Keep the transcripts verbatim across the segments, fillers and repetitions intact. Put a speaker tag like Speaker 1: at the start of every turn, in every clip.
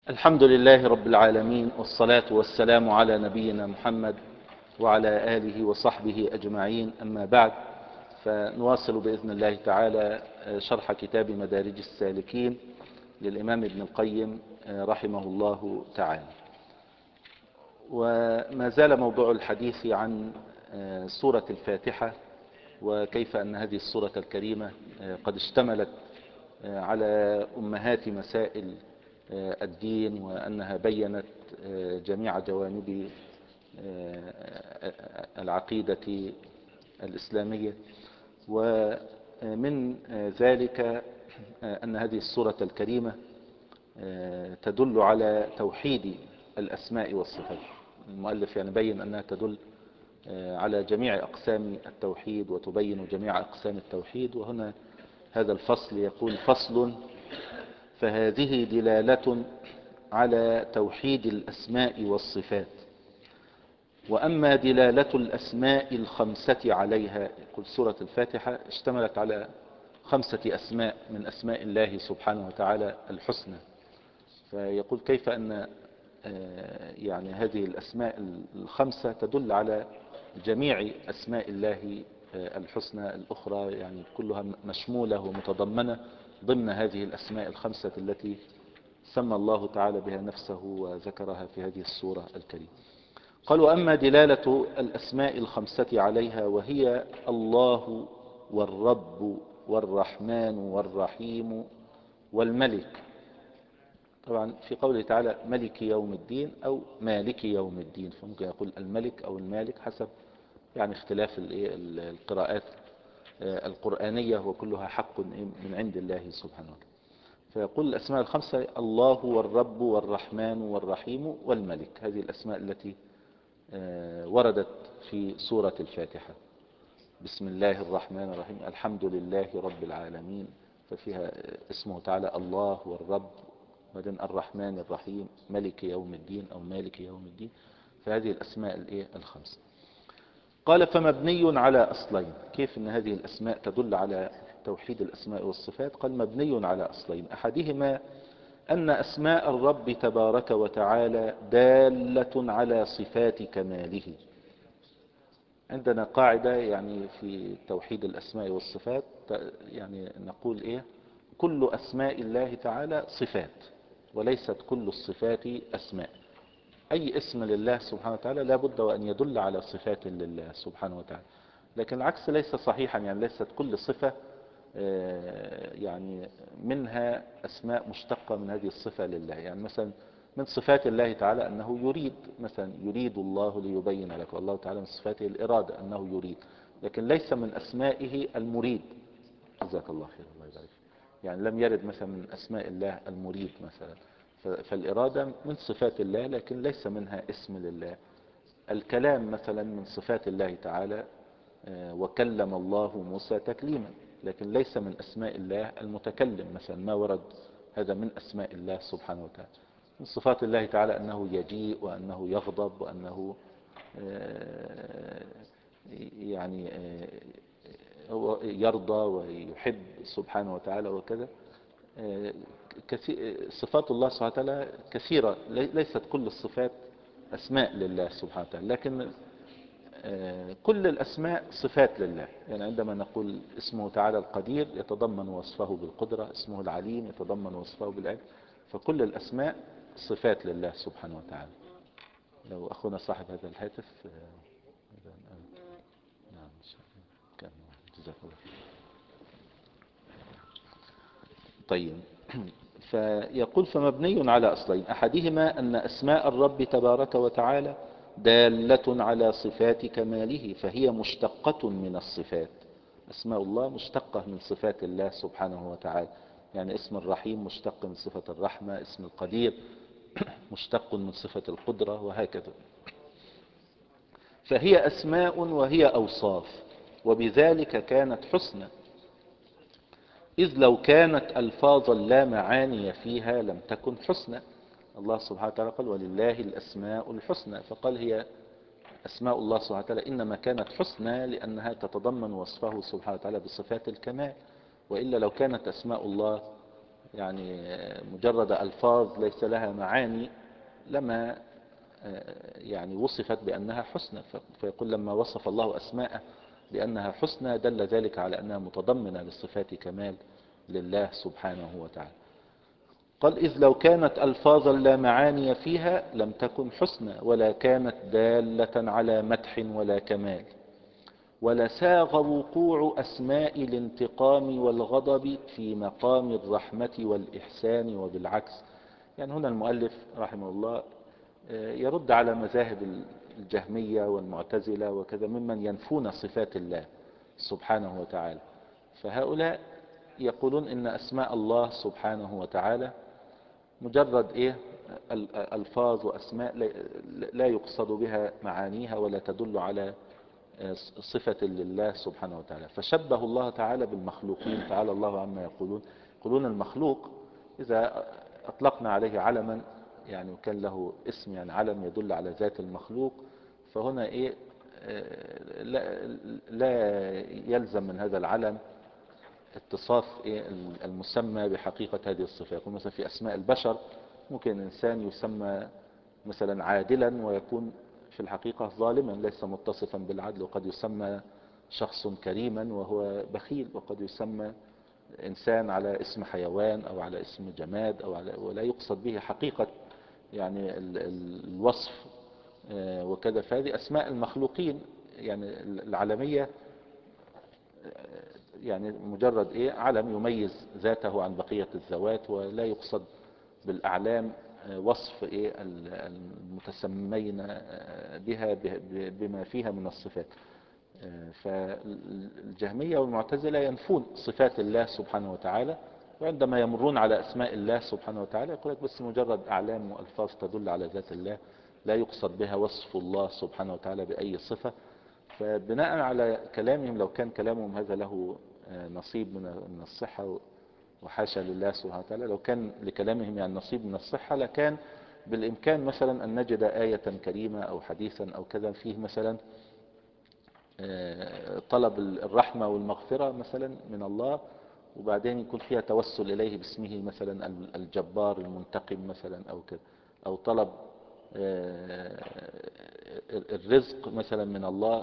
Speaker 1: الحمد لله رب العالمين، والصلاة والسلام على نبينا محمد وعلى آله وصحبه أجمعين. أما بعد، فنواصل بإذن الله تعالى شرح كتاب مدارج السالكين للإمام ابن القيم رحمه الله تعالى. وما زال موضوع الحديث عن سورة الفاتحة، وكيف أن هذه السورة الكريمة قد اشتملت على أمهات مسائل الدين، وأنها بيّنت جميع جوانب العقيدة الإسلامية. ومن ذلك أن هذه السورة الكريمة تدل على توحيد الأسماء والصفات. المؤلف يعني بين أنها تدل على جميع أقسام التوحيد وتبين جميع أقسام التوحيد. وهنا هذا الفصل يقول: فصل: فهذه دلالة على توحيد الأسماء والصفات. وأما دلالة الأسماء الخمسة عليها، يقول سورة الفاتحة اشتملت على خمسة أسماء من أسماء الله سبحانه وتعالى الحسنى. فيقول كيف أن يعني هذه الأسماء الخمسة تدل على جميع أسماء الله الحسنى الأخرى، يعني كلها مشمولة ومتضمنة ضمن هذه الأسماء الخمسة التي سمى الله تعالى بها نفسه وذكرها في هذه السورة الكريمة. قال: وأما دلالة الأسماء الخمسة عليها، وهي الله والرب والرحمن والرحيم والملك. طبعا في قوله تعالى ملك يوم الدين أو مالك يوم الدين، فممكن يقول الملك أو المالك حسب يعني اختلاف القراءات القرآنية، وكلها حق من عند الله سبحانه وتعالى. فيقول الأسماء الخمسة: الله والرب والرحمن والرحيم والملك. هذه الأسماء التي وردت في سورة الفاتحة. بسم الله الرحمن الرحيم، الحمد لله رب العالمين، ففيها اسمه تعالى الله والرب، وبعدين الرحمن الرحيم، ملك يوم الدين أو مالك يوم الدين. فهذه الأسماء الايه الخمسة. قال: فمبني على أصلين. كيف أن هذه الأسماء تدل على توحيد الأسماء والصفات؟ قال: مبني على أصلين. أحدهما أن أسماء الرب تبارك وتعالى دالة على صفات كماله. عندنا قاعدة يعني في توحيد الأسماء والصفات، يعني نقول إيه؟ كل أسماء الله تعالى صفات، وليست كل الصفات أسماء. أي اسم لله سبحانه وتعالى لا بد وأن يدل على صفات لله سبحانه وتعالى، لكن العكس ليس صحيحا. يعني ليست كل صفة يعني منها أسماء مشتقة من هذه الصفة لله. يعني مثلا من صفات الله تعالى أنه يريد، مثلا يريد الله ليبين لك، والله تعالى من صفاته الإرادة أنه يريد، لكن ليس من أسمائه المريد. جزاك الله خير، الله يبارك. يعني لم يرد مثلا من أسماء الله المريد مثلا. فالإرادة من صفات الله لكن ليس منها اسم لله. الكلام مثلا من صفات الله تعالى، وكلم الله موسى تكليما، لكن ليس من أسماء الله المتكلم مثلا، ما ورد هذا من أسماء الله سبحانه وتعالى. من صفات الله تعالى أنه يجيء، وأنه يغضب، وأنه يعني هو يرضى ويحب سبحانه وتعالى وكذا. صفات الله سبحانه وتعالى كثيرة، ليست كل الصفات أسماء لله سبحانه وتعالى، لكن كل الأسماء صفات لله. يعني عندما نقول اسمه تعالى القدير يتضمن وصفه بالقدرة، اسمه العليم يتضمن وصفه بالعلم، فكل الأسماء صفات لله سبحانه وتعالى. لو أخونا صاحب هذا الهاتف. نعم، جزاك الله. طيب، فيقول: فمبني على أصلين. أحدهما أن أسماء الرب تبارك وتعالى دالة على صفات كماله، فهي مشتقة من الصفات. أسماء الله مشتقة من صفات الله سبحانه وتعالى. يعني اسم الرحيم مشتق من صفة الرحمة، اسم القدير مشتق من صفة القدرة، وهكذا. فهي أسماء وهي أوصاف، وبذلك كانت حسنى، إذ لو كانت ألفاظا لا معاني فيها لم تكن حسنى. الله سبحانه وتعالى قال: ولله الأسماء الحسنى، فقال هي أسماء الله سبحانه وتعالى إنما كانت حسنى لأنها تتضمن وصفه سبحانه وتعالى بصفات الكمال. وإلا لو كانت أسماء الله يعني مجرد ألفاظ ليس لها معاني لما يعني وصفت بأنها حسنى. فيقول لما وصف الله أسماءه بأنها حسنى دل ذلك على أنها متضمنة لصفات كمال لله سبحانه وتعالى. قال إذ لو كانت ألفاظا لا معاني فيها لم تكن حسنى ولا كانت دالة على مدح ولا كمال، ولساغ وقوع أسماء الانتقام والغضب في مقام الرحمة والإحسان وبالعكس. يعني هنا المؤلف رحمه الله يرد على مذاهب الجهمية والمعتزلة وكذا ممن ينفون صفات الله سبحانه وتعالى. فهؤلاء يقولون إن أسماء الله سبحانه وتعالى مجرد إيه ألفاظ وأسماء لا يقصد بها معانيها ولا تدل على صفة لله سبحانه وتعالى. فشبه الله تعالى بالمخلوقين، تعالى الله عما يقولون. يقولون المخلوق إذا أطلقنا عليه علما يعني وكان له اسم يعني علم يدل على ذات المخلوق، فهنا إيه لا, لا يلزم من هذا العلم اتصاف إيه المسمى بحقيقة هذه الصفة. يقول مثلا في أسماء البشر ممكن إنسان يسمى مثلا عادلا ويكون في الحقيقة ظالما ليس متصفا بالعدل، وقد يسمى شخص كريما وهو بخيل، وقد يسمى إنسان على اسم حيوان أو على اسم جماد أو على ولا يقصد به حقيقة يعني الوصف وكذا. فهذه أسماء المخلوقين يعني العالمية يعني مجرد إيه علم يميز ذاته عن بقية الذوات، ولا يقصد بالأعلام وصف إيه المتسمين بها بما فيها من الصفات. فالجهمية والمعتزلة ينفون صفات الله سبحانه وتعالى، وعندما يمرون على أسماء الله سبحانه وتعالى يقول لك بس مجرد أعلام وألفاظ تدل على ذات الله لا يقصد بها وصف الله سبحانه وتعالى بأي صفة. فبناء على كلامهم لو كان كلامهم هذا له نصيب من الصحة، وحاشا لله سبحانه وتعالى، لو كان لكلامهم يعني نصيب من الصحة لكان بالإمكان مثلا أن نجد آية كريمة أو حديثا أو كذا فيه مثلا طلب الرحمة والمغفرة مثلا من الله، وبعدين يكون فيها توسل إليه باسمه مثلا الجبار المنتقم مثلا أو كذا، أو طلب الرزق مثلا من الله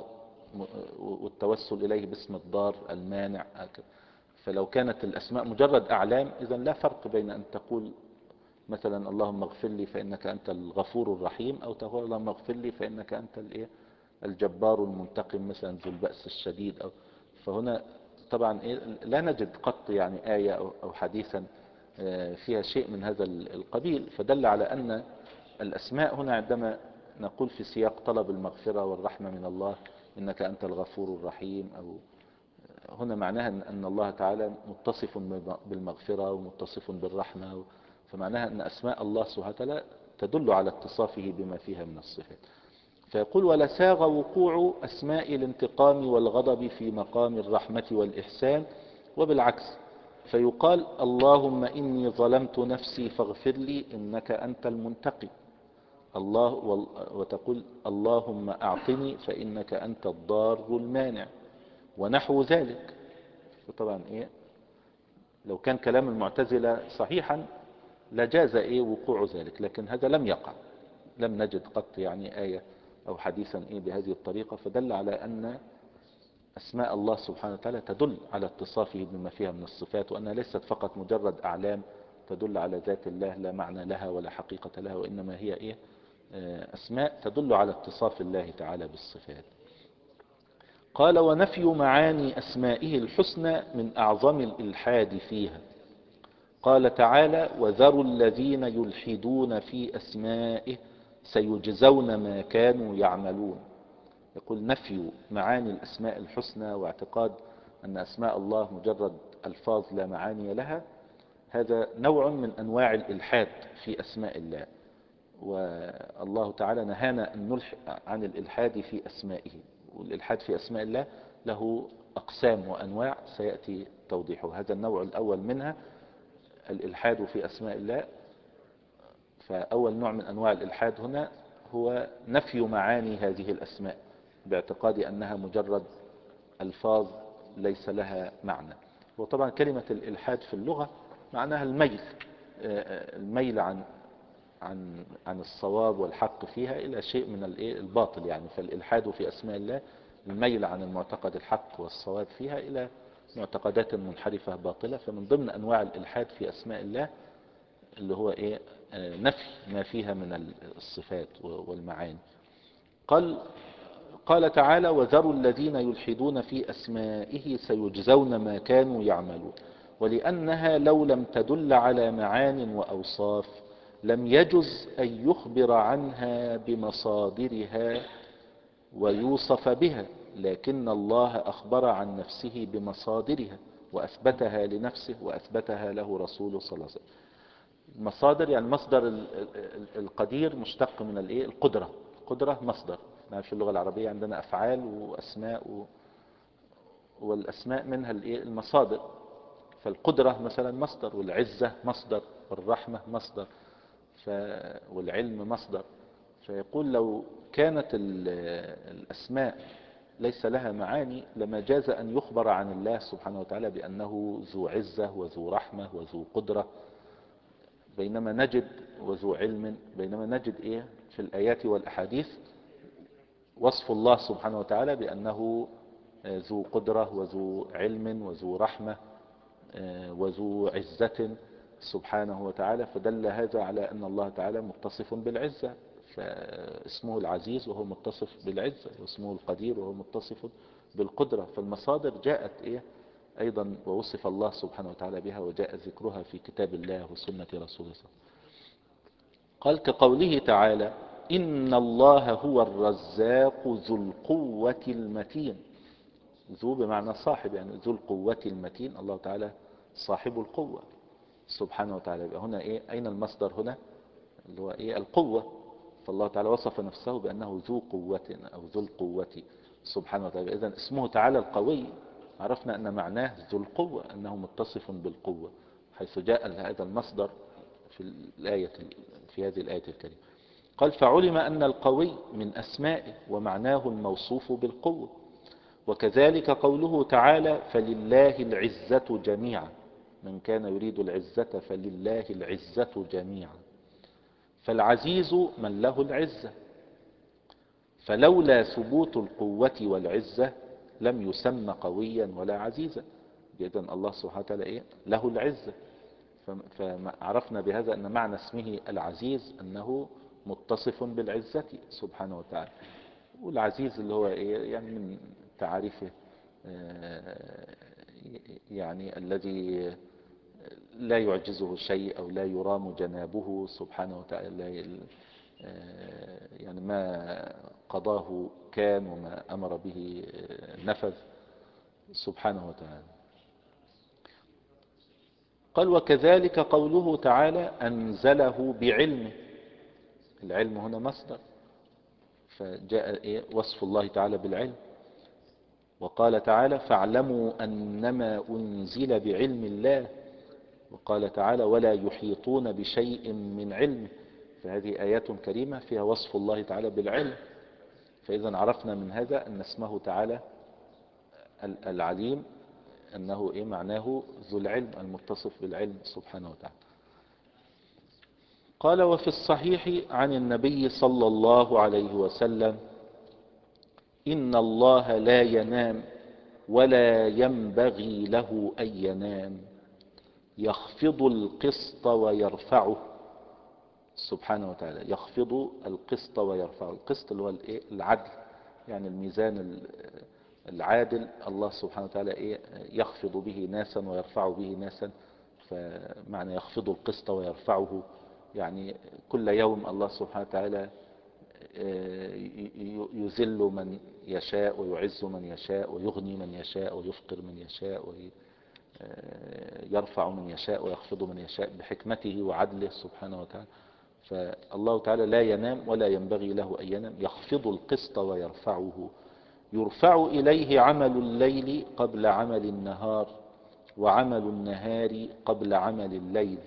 Speaker 1: والتوسل إليه باسم الضار المانع. فلو كانت الأسماء مجرد أعلام إذن لا فرق بين أن تقول مثلا اللهم اغفر لي فإنك أنت الغفور الرحيم، أو تقول اللهم اغفر لي فإنك أنت الإيه الجبار المنتقم مثلا ذو البأس الشديد. أو فهنا طبعا إيه لا نجد قط يعني آية أو حديثا فيها شيء من هذا القبيل. فدل على أن الأسماء هنا عندما نقول في سياق طلب المغفرة والرحمة من الله إنك أنت الغفور الرحيم، أو هنا معناها أن الله تعالى متصف بالمغفرة ومتصف بالرحمة، فمعناها أن أسماء الله سبحانه وتعالى تدل على اتصافه بما فيها من الصفات. فيقول ولساغ وقوع أسماء الانتقام والغضب في مقام الرحمة والإحسان وبالعكس، فيقال اللهم إني ظلمت نفسي فاغفر لي إنك أنت المنتقم الله، وتقول اللهم أعطني فإنك أنت الضار المانع ونحو ذلك. طبعا إيه لو كان كلام المعتزلة صحيحا لجاز إيه وقوع ذلك، لكن هذا لم يقع، لم نجد قط يعني آية أو حديثا إيه بهذه الطريقة. فدل على أن أسماء الله سبحانه وتعالى تدل على اتصافه بما فيها من الصفات، وأنها ليست فقط مجرد أعلام تدل على ذات الله لا معنى لها ولا حقيقة لها، وإنما هي إيه أسماء تدل على اتصاف الله تعالى بالصفات. قال ونفي معاني أسمائه الحسنى من أعظم الإلحاد فيها. قال تعالى وذروا الذين يلحدون في أسمائه سيجزون ما كانوا يعملون. يقول نفي معاني الأسماء الحسنى واعتقاد أن أسماء الله مجرد ألفاظ لا معاني لها، هذا نوع من أنواع الإلحاد في أسماء الله، والله تعالى نهانا أن نلحد عن الإلحاد في أسمائه. والإلحاد في أسماء الله له أقسام وأنواع سيأتي توضيحه. هذا النوع الأول منها الإلحاد في أسماء الله. فأول نوع من أنواع الإلحاد هنا هو نفي معاني هذه الأسماء باعتقاد أنها مجرد ألفاظ ليس لها معنى. وطبعا كلمة الإلحاد في اللغة معناها الميل، الميل عن عن عن الصواب والحق فيها إلى شيء من الايه الباطل يعني. فالإلحاد في أسماء الله الميل عن المعتقد الحق والصواب فيها إلى معتقدات منحرفة باطلة. فمن ضمن أنواع الإلحاد في أسماء الله اللي هو إيه نفي ما فيها من الصفات والمعاني. قال قال تعالى: وذروا الذين يلحدون في أسمائه سيجزون ما كانوا يعملون. ولأنها لو لم تدل على معان وأوصاف لم يجز أن يخبر عنها بمصادرها ويوصف بها، لكن الله أخبر عن نفسه بمصادرها وأثبتها لنفسه وأثبتها له رسوله صلى الله عليه وسلم. المصادر يعني مصدر القدير مشتق من الايه القدرة. القدرة مصدر. في اللغة العربية عندنا أفعال وأسماء، والأسماء منها الايه المصادر. فالقدرة مثلا مصدر، والعزة مصدر، والرحمة مصدر، ف... والعلم مصدر. فيقول لو كانت الأسماء ليس لها معاني لما جاز أن يخبر عن الله سبحانه وتعالى بأنه ذو عزة وذو رحمة وذو قدرة، بينما نجد وذو علم، بينما نجد إيه في الآيات والأحاديث وصف الله سبحانه وتعالى بأنه ذو قدرة وذو علم وذو رحمة وذو عزة سبحانه وتعالى. فدل هذا على أن الله تعالى متصف بالعزة، فاسمه العزيز وهو متصف بالعزة، واسمه القدير وهو متصف بالقدرة. فالمصادر جاءت إيه أيضا ووصف الله سبحانه وتعالى بها، وجاء ذكرها في كتاب الله وسنة رسوله صلى الله عليه وسلم. قال كقوله تعالى: إن الله هو الرزاق ذو القوة المتين. ذو بمعنى صاحب، يعني ذو القوة المتين، الله تعالى صاحب القوة سبحانه وتعالى. يبقى هنا إيه أين المصدر هنا اللي هو إيه القوة. فالله تعالى وصف نفسه بأنه ذو قوة أو ذو القوة سبحانه وتعالى. إذن اسمه تعالى القوي، عرفنا أن معناه ذو القوة، أنه متصف بالقوة، حيث جاء هذا المصدر في الآية في هذه الآية الكريمة. قال: فعلم أن القوي من أسمائه ومعناه الموصوف بالقوة. وكذلك قوله تعالى: فلله العزة جميعا، من كان يريد العزة فلله العزة جميعا. فالعزيز من له العزة، فلولا ثبوت القوة والعزة لم يسمى قويا ولا عزيزا. إذن الله سبحانه وتعالى إيه له العزة. فعرفنا بهذا أن معنى اسمه العزيز أنه متصف بالعزة سبحانه وتعالى. والعزيز اللي هو إيه يعني من تعريفه يعني الذي لا يعجزه شيء أو لا يرام جنابه سبحانه وتعالى، يعني ما قضاه كان وما أمر به نفذ سبحانه وتعالى. قال: وكذلك قوله تعالى: أنزله بعلمه. العلم هنا مصدر، فجاء وصف الله تعالى بالعلم. وقال تعالى: فاعلموا أنما أنزل بعلم الله. وقال تعالى: ولا يحيطون بشيء من علمه. فهذه آيات كريمة فيها وصف الله تعالى بالعلم. فإذا عرفنا من هذا أن اسمه تعالى العليم أنه إيه معناه ذو العلم المتصف بالعلم سبحانه وتعالى. قال: وفي الصحيح عن النبي صلى الله عليه وسلم: إن الله لا ينام ولا ينبغي له أن ينام، يخفض القسط ويرفعه سبحانه وتعالى. يخفض القسط ويرفعه. القسط اللي هو العدل، يعني الميزان العادل. الله سبحانه وتعالى إيه يخفض به ناسا ويرفع به ناسا. فمعنى يخفض القسط ويرفعه يعني كل يوم الله سبحانه وتعالى يذل من يشاء ويعز من يشاء ويغني من يشاء ويفقر من يشاء ويرفع من يشاء ويخفض من يشاء بحكمته وعدله سبحانه وتعالى. فالله تعالى لا ينام ولا ينبغي له أن ينام، يخفض القسط ويرفعه. يرفع إليه عمل الليل قبل عمل النهار، وعمل النهار قبل عمل الليل.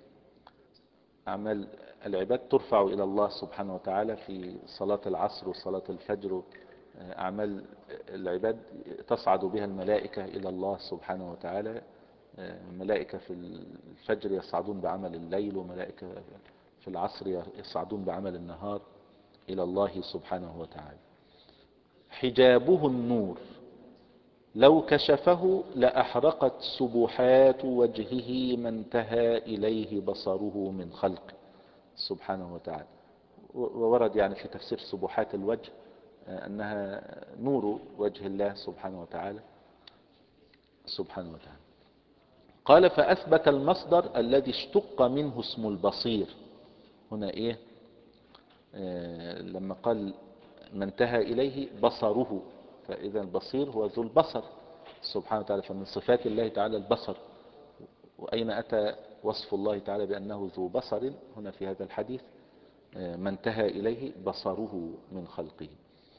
Speaker 1: أعمال العباد ترفع إلى الله سبحانه وتعالى في صلاة العصر وصلاة الفجر. أعمال العباد تصعد بها الملائكة إلى الله سبحانه وتعالى ملائكة في الفجر يصعدون بعمل الليل، وملائكة في العصر يصعدون بعمل النهار إلى الله سبحانه وتعالى. حجابه النور، لو كشفه لأحرقت سبحات وجهه ما انتهى إليه بصره من خلقه سبحانه وتعالى. وورد يعني في تفسير سبحات الوجه أنها نور وجه الله سبحانه وتعالى سبحانه وتعالى. قال فأثبت المصدر الذي اشتق منه اسم البصير. هنا إيه؟ آه لما قال ما انتهى إليه بصره، فإذا البصير هو ذو البصر سبحانه وتعالى، فمن صفات الله تعالى البصر. وأين أتى وصف الله تعالى بأنه ذو بصر؟ هنا في هذا الحديث آه ما انتهى إليه بصره من خلقه.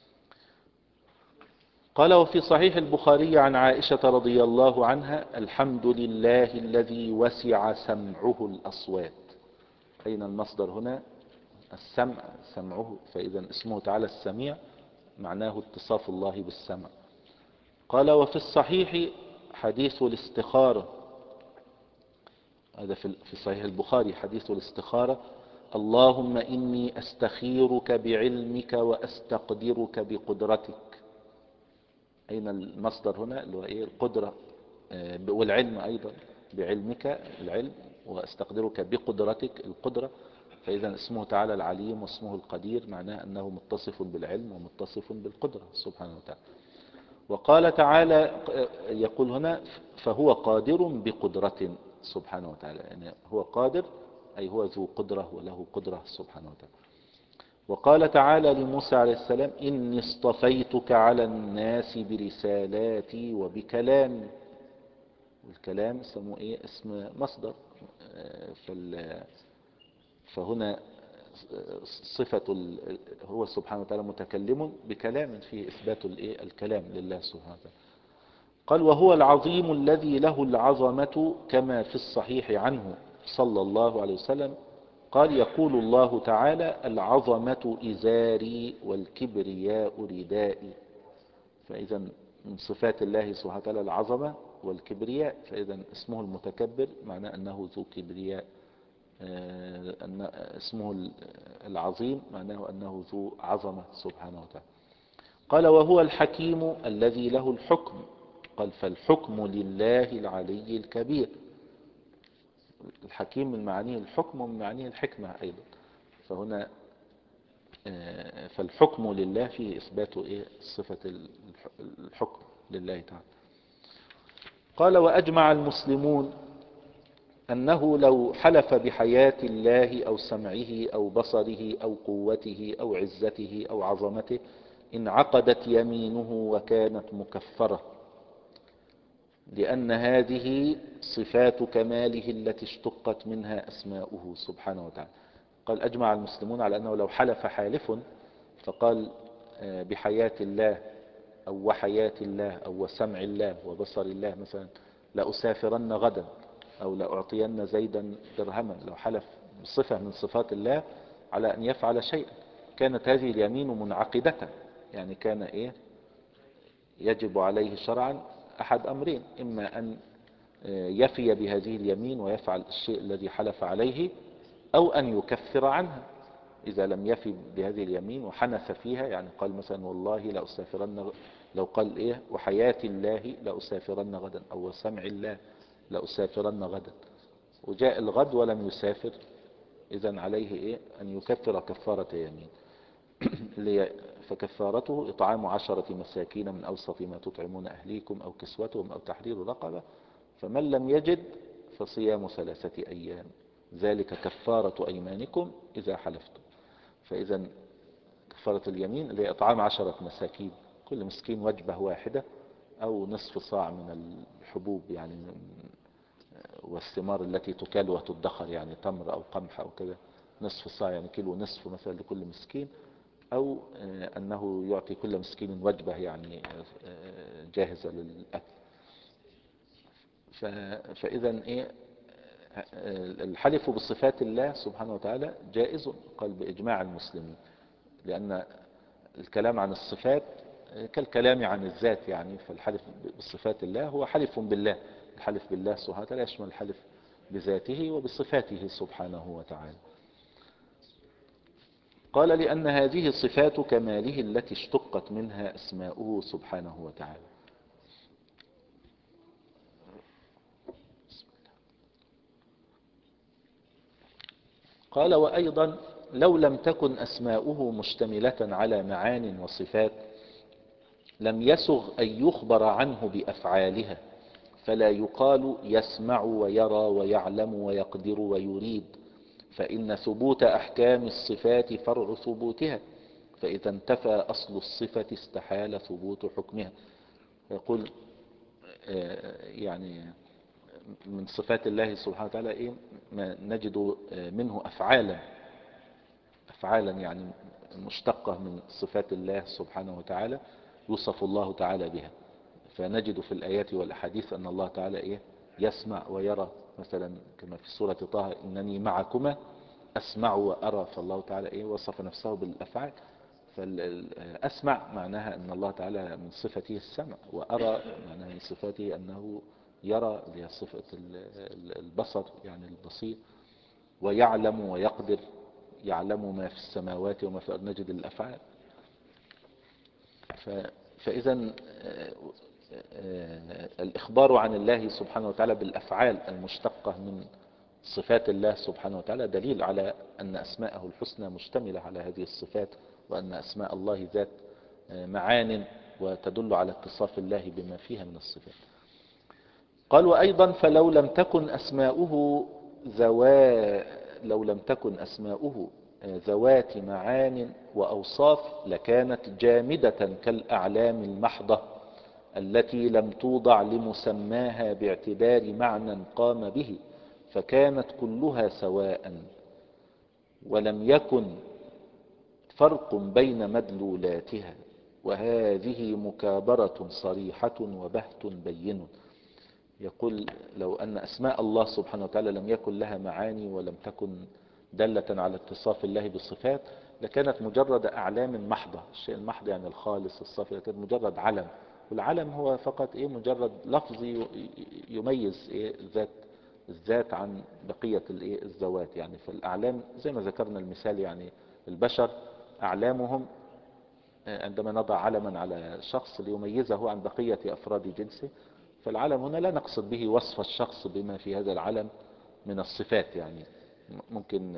Speaker 1: قال وفي صحيح البخاري عن عائشة رضي الله عنها الحمد لله الذي وسع سمعه الأصوات. أين المصدر هنا؟ السمع، سمعه، فإذا اسمه تعالى السميع معناه اتصاف الله بالسمع. قال وفي الصحيح حديث الاستخارة، هذا في صحيح البخاري حديث الاستخارة: اللهم إني أستخيرك بعلمك وأستقدرك بقدرتك. أين المصدر هنا؟ اللي هو إيه؟ القدرة والعلم أيضا، بعلمك العلم وأستقدرك بقدرتك القدرة. فإذا اسمه تعالى العليم واسمه القدير معناه أنه متصف بالعلم ومتصف بالقدرة سبحانه وتعالى. وقال تعالى، يقول هنا فهو قادر بقدرة سبحانه وتعالى، يعني هو قادر أي هو ذو قدرة وله قدرة سبحانه وتعالى. وقال تعالى لموسى عليه السلام إني اصطفيتك على الناس برسالاتي وبكلامي. الكلام اسمه ايه؟ اسم مصدر. فهنا صفة هو سبحانه وتعالى متكلم بكلام فيه إثبات الكلام لله سبحانه وتعالى. قال وهو العظيم الذي له العظمة كما في الصحيح عنه صلى الله عليه وسلم قال يقول الله تعالى العظمة إزاري والكبرياء ردائي. فإذا من صفات الله سبحانه وتعالى العظمة والكبرياء، فإذا اسمه المتكبر معناه أنه ذو كبرياء، أن اسمه العظيم معناه أنه ذو عظمة سبحانه وتعالى. قال وهو الحكيم الذي له الحكم. قال فالحكم لله العلي الكبير. الحكيم من معانيه الحكم ومن معانيه الحكمة أيضا، فهنا فالحكم لله فيه إثبات إيه؟ صفة الحكم لله تعالى. قال وأجمع المسلمون أنه لو حلف بحياة الله أو سمعه أو بصره أو قوته أو عزته أو عظمته انعقدت يمينه وكانت مكفرة، لأن هذه صفات كماله التي اشتقت منها أسماؤه سبحانه وتعالى. قال أجمع المسلمون على أنه لو حلف حالف فقال بحياة الله أو وحياة الله أو وسمع الله وبصر الله مثلا لأسافرن غدا أو لأعطين زيدا درهما، لو حلف بصفة من صفات الله على أن يفعل شيئا كانت هذه اليمين منعقدة، يعني كان إيه؟ يجب عليه شرعا أحد أمرين: إما أن يفي بهذه اليمين ويفعل الشيء الذي حلف عليه، أو أن يكفر عنها إذا لم يفي بهذه اليمين وحنث فيها، يعني قال مثلا والله لأسافرن، لو قال إيه وحياة الله لأسافرن غدا أو وسمع الله لأسافرن غدا وجاء الغد ولم يسافر، إذن عليه إيه؟ أن يكفر كفارة يمين. فكفارته إطعام عشرة مساكين من أوسط ما تطعمون أهليكم أو كسوتهم أو تحرير رقبة، فمن لم يجد فصيام ثلاثة أيام ذلك كفارة أيمانكم إذا حلفتم. فإذا كفارة اليمين اللي هي إطعام عشرة مساكين، كل مسكين وجبة واحدة أو نصف صاع من الحبوب يعني والثمار التي تكال وتدخر، يعني تمر أو قمح أو كذا، نصف صاع يعني كيلو نصف مثلا لكل مسكين، أو أنه يعطي كل مسكين وجبة يعني جاهزة للأكل. فإذا إيه؟ الحلف بصفات الله سبحانه وتعالى جائز، قال بإجماع المسلمين، لأن الكلام عن الصفات كالكلام عن الذات، يعني فالحلف بصفات الله هو حلف بالله الحلف بالله سبحانه وتعالى يشمل الحلف بذاته وبصفاته سبحانه وتعالى. قال لأن هذه صفات كماله التي اشتقت منها أسماؤه سبحانه وتعالى. قال وأيضا لو لم تكن أسماؤه مشتملة على معان وصفات لم يسغ أن يخبر عنه بأفعالها، فلا يقال يسمع ويرى ويعلم ويقدر ويريد، فإن ثبوت أحكام الصفات فرع ثبوتها، فإذا انتفى أصل الصفة استحال ثبوت حكمها. يقول يعني من صفات الله سبحانه وتعالى إيه؟ ما نجد منه أفعالا أفعالا يعني مشتقة من صفات الله سبحانه وتعالى يوصف الله تعالى بها. فنجد في الآيات والأحاديث أن الله تعالى إيه؟ يسمع ويرى، مثلا كما في سورة طه إنني معكما أسمع وأرى. فالله تعالى إيه؟ وصف نفسه بالأفعال. فأسمع معناها أن الله تعالى من صفته السمع، وأرى معناها من صفته أنه يرى، اللي صفة البصر يعني البصير، ويعلم ويقدر، يعلم ما في السماوات وما في الأرض، نجد الأفعال. فإذا الإخبار عن الله سبحانه وتعالى بالأفعال المشتقة من صفات الله سبحانه وتعالى دليل على أن أسماءه الحسنى مشتملة على هذه الصفات، وأن أسماء الله ذات معان وتدل على اتصاف الله بما فيها من الصفات. قال وأيضا فلو لم تكن أسماؤه ذوات لو لم تكن أسماؤه ذوات معان وأوصاف لكانت جامدة كالأعلام المحضة التي لم توضع لمسماها باعتبار معنى قام به، فكانت كلها سواء، ولم يكن فرق بين مدلولاتها، وهذه مكابرة صريحة وبهت بين. يقول لو أن أسماء الله سبحانه وتعالى لم يكن لها معاني ولم تكن دالة على اتصاف الله بصفات، لكانت مجرد أعلام محضة. الشيء المحض يعني الخالص الصافي، لكن مجرد علم، والعلم هو فقط إيه؟ مجرد لفظ يميز إيه؟ ذات الذات عن بقية الإيه؟ الذوات يعني. فالأعلام زي ما ذكرنا المثال، يعني البشر أعلامهم عندما نضع علما على شخص ليميزه عن بقية أفراد جنسه، فالعلم هنا لا نقصد به وصف الشخص بما في هذا العلم من الصفات. يعني ممكن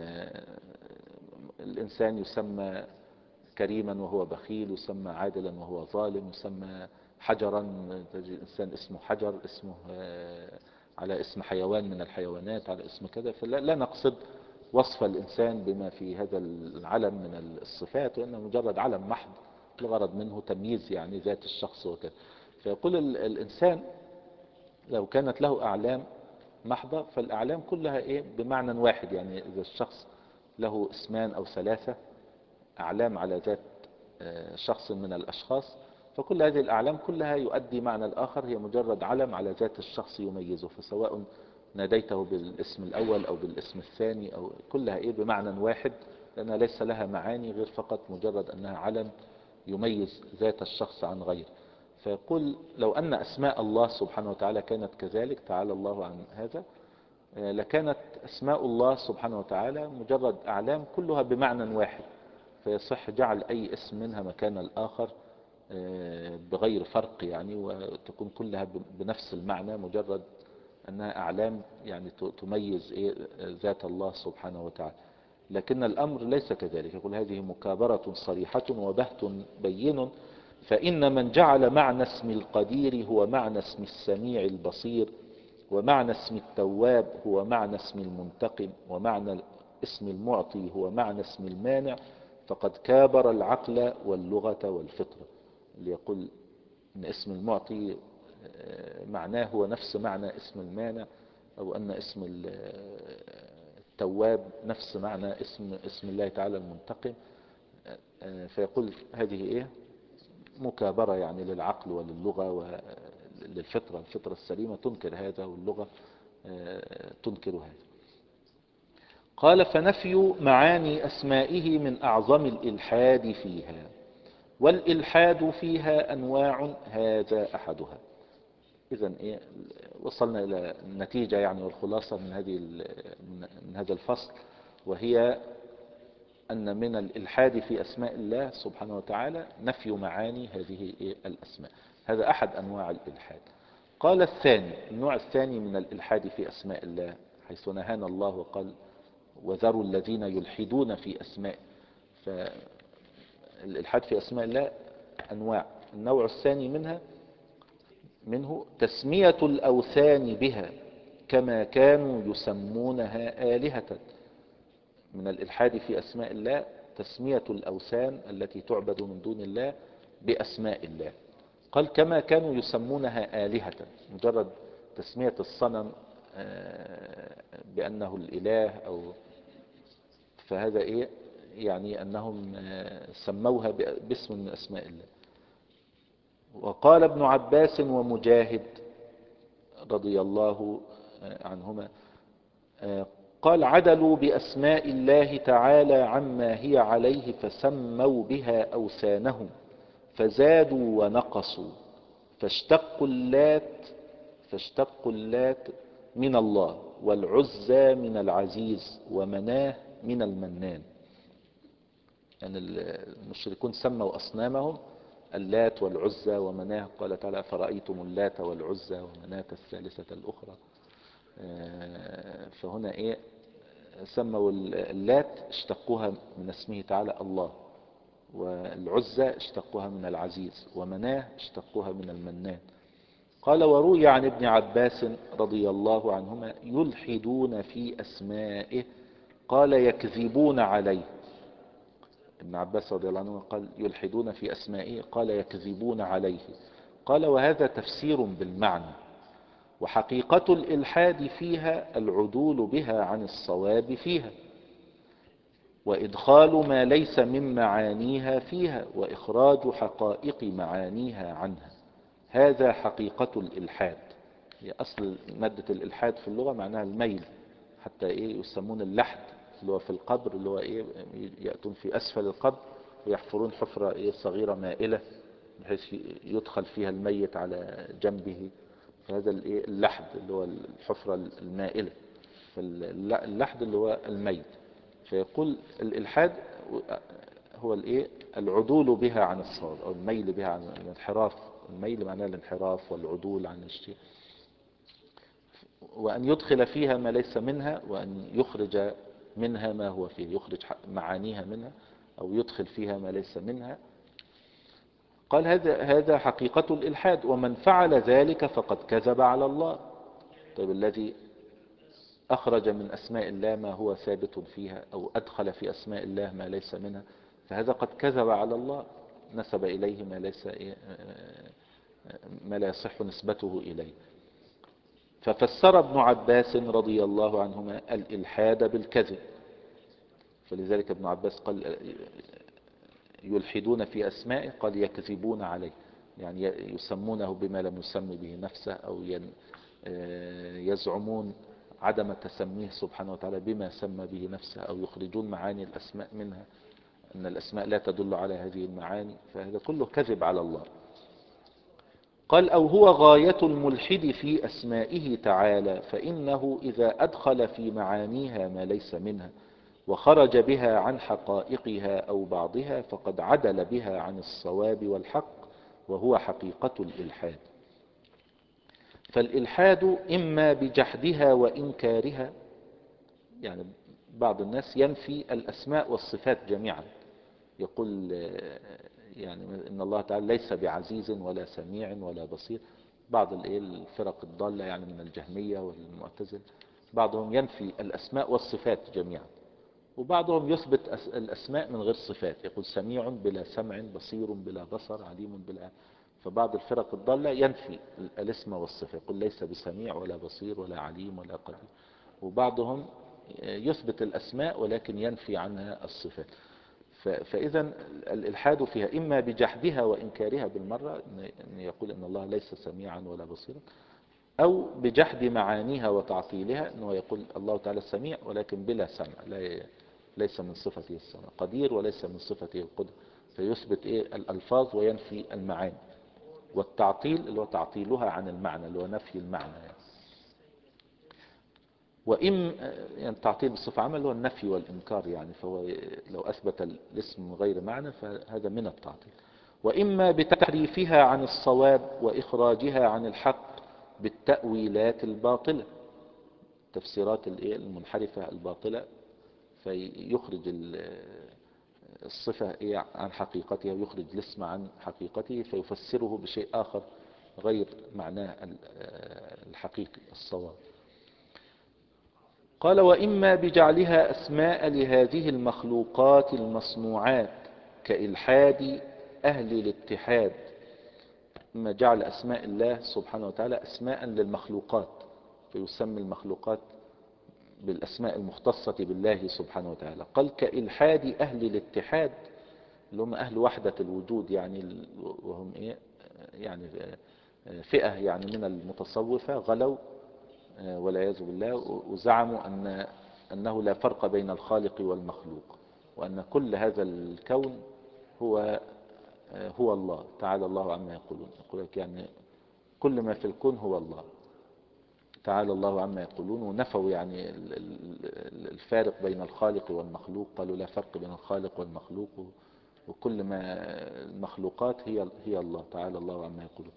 Speaker 1: الإنسان يسمى كريما وهو بخيل، يسمى عادلا وهو ظالم، يسمى حجرا، تجد الإنسان اسمه حجر، اسمه على اسم حيوان من الحيوانات، على اسم كذا. فلا لا نقصد وصف الإنسان بما في هذا العلم من الصفات، وإنه مجرد علم محض الغرض منه تمييز يعني ذات الشخص وكذا. فيقول الإنسان لو كانت له أعلام محضة، فالأعلام كلها إيه؟ بمعنى واحد. يعني إذا الشخص له اسمان أو ثلاثة أعلام على ذات شخص من الأشخاص، فكل هذه الأعلام كلها يؤدي معنى الآخر، هي مجرد علم على ذات الشخص يميزه. فسواء ناديته بالاسم الأول أو بالاسم الثاني أو كلها إيه؟ بمعنى واحد، لأنها ليس لها معاني غير فقط مجرد أنها علم يميز ذات الشخص عن غيره. فيقول لو أن أسماء الله سبحانه وتعالى كانت كذلك، تعالى الله عن هذا، لكانت أسماء الله سبحانه وتعالى مجرد أعلام كلها بمعنى واحد، فيصح جعل أي اسم منها مكان الآخر بغير فرق يعني، وتكون كلها بنفس المعنى، مجرد أنها أعلام يعني تميز ذات الله سبحانه وتعالى. لكن الأمر ليس كذلك. يقول هذه مكابرة صريحة وبهت بين، فإن من جعل معنى اسم القدير هو معنى اسم السميع البصير، ومعنى اسم التواب هو معنى اسم المنتقم، ومعنى اسم المعطي هو معنى اسم المانع، فقد كابر العقل واللغة والفطرة. اللي يقول ان اسم المعطي معناه هو نفس معنى اسم المانع، او ان اسم التواب نفس معنى اسم اسم الله تعالى المنتقم. فيقول هذه ايه؟ مكابرة يعني للعقل وللغة وللفطرة. الفطرة السليمة تنكر هذا، واللغة تنكر هذا. قال فنفي معاني أسمائه من أعظم الإلحاد فيها، والإلحاد فيها أنواع، هذا أحدها. إذن إيه؟ وصلنا إلى النتيجة يعني والخلاصة من هذه من هذا الفصل، وهي أن من الإلحاد في أسماء الله سبحانه وتعالى نفي معاني هذه الأسماء. هذا أحد أنواع الإلحاد. قال الثاني، النوع الثاني من الإلحاد في أسماء الله، حيث نهانا الله وقال وذروا الذين يلحدون في أسماء. فالإلحاد في أسماء الله أنواع. النوع الثاني منها منه تسمية الأوثان بها كما كانوا يسمونها آلهة. من الإلحاد في أسماء الله تسمية الأوثان التي تعبد من دون الله بأسماء الله. قال كما كانوا يسمونها آلهة، مجرد تسمية الصنم بأنه الإله، أو فهذا إيه يعني أنهم سموها باسم من أسماء الله. وقال ابن عباس ومجاهد رضي الله عنهما قال عدلوا بأسماء الله تعالى عما هي عليه فسموا بها أوثانهم فزادوا ونقصوا، فاشتقوا اللات فاشتقوا اللات من الله، والعزى من العزيز، ومناه من المنان. يعني المشركون سموا أصنامهم اللات والعزى ومناه. قال تعالى فرأيتم اللات والعزى ومناة الثالثة الأخرى. فهنا إيه سموا اللات اشتقوها من اسمه تعالى الله، والعزى اشتقوها من العزيز، ومناه اشتقوها من المنان. قال وروي عن ابن عباس رضي الله عنهما يلحدون في أسمائه، قال يكذبون عليه. ابن عباس رضي الله عنه قال يلحدون في أسمائه، قال يكذبون عليه. قال وهذا تفسير بالمعنى، وحقيقة الإلحاد فيها العدول بها عن الصواب فيها، وإدخال ما ليس من معانيها فيها، وإخراج حقائق معانيها عنها. هذا حقيقة الإلحاد. هي أصل مادة الإلحاد في اللغة معناها الميل، حتى إيه يسمون اللحد اللي هو في القبر، اللي هو إيه يأتون في أسفل القبر ويحفرون حفرة إيه صغيرة مائلة بحيث يدخل فيها الميت على جنبه. فهذا الإيه اللحد اللي هو الحفرة المائلة، فاللحد اللي هو الميل. فيقول الإلحاد هو الإيه العدول بها عن الصواب، أو الميل بها عن الانحراف. الميل معناه الانحراف والعدول عن الشيء، وأن يدخل فيها ما ليس منها، وأن يخرج منها ما هو فيه، يخرج معانيها منها أو يدخل فيها ما ليس منها. قال هذا هذا حقيقة الإلحاد، ومن فعل ذلك فقد كذب على الله. طيب الذي أخرج من أسماء الله ما هو ثابت فيها، أو أدخل في أسماء الله ما ليس منها، فهذا قد كذب على الله، نسب إليه ما ليس ما لا يصح نسبته إليه. ففسر ابن عباس رضي الله عنهما الإلحاد بالكذب. فلذلك ابن عباس قال يلحدون في أسمائه، قال يكذبون عليه، يعني يسمونه بما لم يسمي به نفسه، أو يزعمون عدم تسميه سبحانه وتعالى بما سمى به نفسه، أو يخرجون معاني الأسماء منها أن الأسماء لا تدل على هذه المعاني. فهذا كله كذب على الله. قال أو هو غاية الملحد في أسمائه تعالى، فإنه إذا أدخل في معانيها ما ليس منها وخرج بها عن حقائقها أو بعضها فقد عدل بها عن الصواب والحق، وهو حقيقة الإلحاد. فالإلحاد إما بجحدها وإنكارها، يعني بعض الناس ينفي الأسماء والصفات جميعا، يقول يعني إن الله تعالى ليس بعزيز ولا سميع ولا بصير. بعض الفرق الضالة يعني من الجهمية والمعتزلة بعضهم ينفي الأسماء والصفات جميعا، وبعضهم يثبت الأسماء من غير صفات، يقول سميع بلا سمع، بصير بلا بصر، عليم بلا. فبعض الفرق الضالة ينفي الاسم والصفة، يقول ليس بسميع ولا بصير ولا عليم ولا قدير. وبعضهم يثبت الأسماء ولكن ينفي عنها الصفات. فإذا الإلحاد فيها إما بجحدها وإنكارها بالمرة، أن يقول إن الله ليس سميعا ولا بصيرا، أو بجحد معانيها وتعطيلها، أنه يقول الله تعالى سميع ولكن بلا سمع، لا ليس من صفته السمع، قدير وليس من صفته القدر، فيثبت إيه الألفاظ وينفي المعاني. والتعطيل اللي هو تعطيلها عن المعنى، اللي هو نفي المعنى يعني. وإم يعني التعطيل بصفة عامة هو النفي والإنكار يعني، فهو لو أثبت الاسم غير معنى فهذا من التعطيل. وإما بتحريفها عن الصواب وإخراجها عن الحق بالتأويلات الباطلة، تفسيرات المنحرفة الباطلة، فيخرج الصفة عن حقيقتها ويخرج الاسم عن حقيقته فيفسره بشيء آخر غير معناه الحقيقي الصواب. قال وإما بجعلها أسماء لهذه المخلوقات المصنوعات كإلحاد أهل الاتحاد، إما جعل أسماء الله سبحانه وتعالى أسماء للمخلوقات فيسمي المخلوقات بالأسماء المختصة بالله سبحانه وتعالى. قال كإلحاد أهل الاتحاد اللي هم أهل وحدة الوجود يعني، وهم إيه يعني فئة يعني من المتصوفة غلوا والعياذ بالله وزعموا أن أنه لا فرق بين الخالق والمخلوق، وأن كل هذا الكون هو هو الله تعالى الله عما يقولون. يقول لك يعني كل ما في الكون هو الله تعالى الله عما يقولون، ونفوا يعني الفارق بين الخالق والمخلوق، قالوا لا فرق بين الخالق والمخلوق، وكل ما المخلوقات هي هي الله تعالى الله عما يقولون.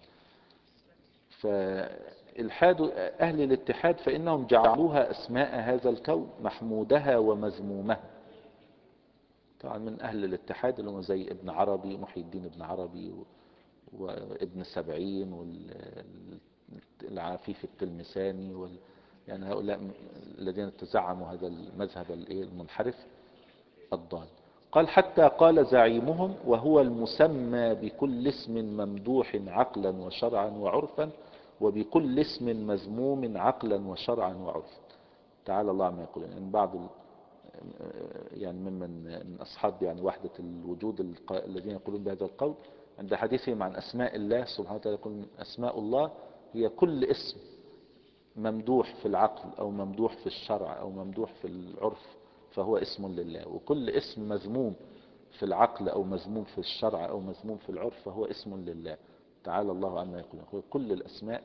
Speaker 1: فالحاد أهل الاتحاد فإنهم جعلوها أسماء هذا الكون محمودها ومذمومها. طبعا من أهل الاتحاد اللي هم زي ابن عربي محي الدين ابن عربي وابن سبعين والعفيف التلمساني وال يعني هؤلاء الذين تزعموا هذا المذهب المنحرف الضال. قال حتى قال زعيمهم وهو المسمى بكل اسم ممدوح عقلا وشرعا وعرفا وبكل اسم مذموم عقلا وشرعا وعرفا تعالى الله عما يقولون. يعني بعض يعني ممن من أصحاب يعني وحدة الوجود الذين يقولون بهذا القول عند حديثهم عن أسماء الله سبحانه وتعالى يقول أسماء الله هي كل اسم ممدوح في العقل أو ممدوح في الشرع أو ممدوح في العرف فهو اسم لله، وكل اسم مذموم في العقل أو مذموم في الشرع أو مذموم في العرف فهو اسم لله تعالى الله عما يقولون. كل الأسماء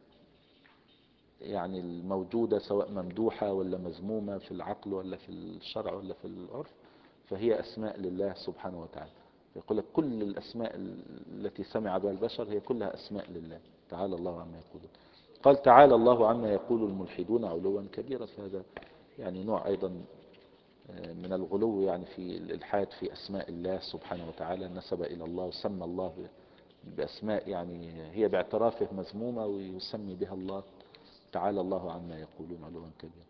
Speaker 1: يعني الموجودة سواء ممدوحة ولا مذمومة في العقل ولا في الشرع ولا في العرف فهي أسماء لله سبحانه وتعالى. يقول لك كل الأسماء التي سمع بها البشر هي كلها أسماء لله تعالى الله عما يقولون. قال تعالى الله عما يقول الملحدون علوا كبيرا، فهذا يعني نوع أيضا من الغلو يعني في الإلحاد في أسماء الله سبحانه وتعالى، نسب إلى الله وسمى الله بأسماء يعني هي باعترافه مذمومة ويسمي بها الله تعالى الله عما يقولون علوا كبيرا.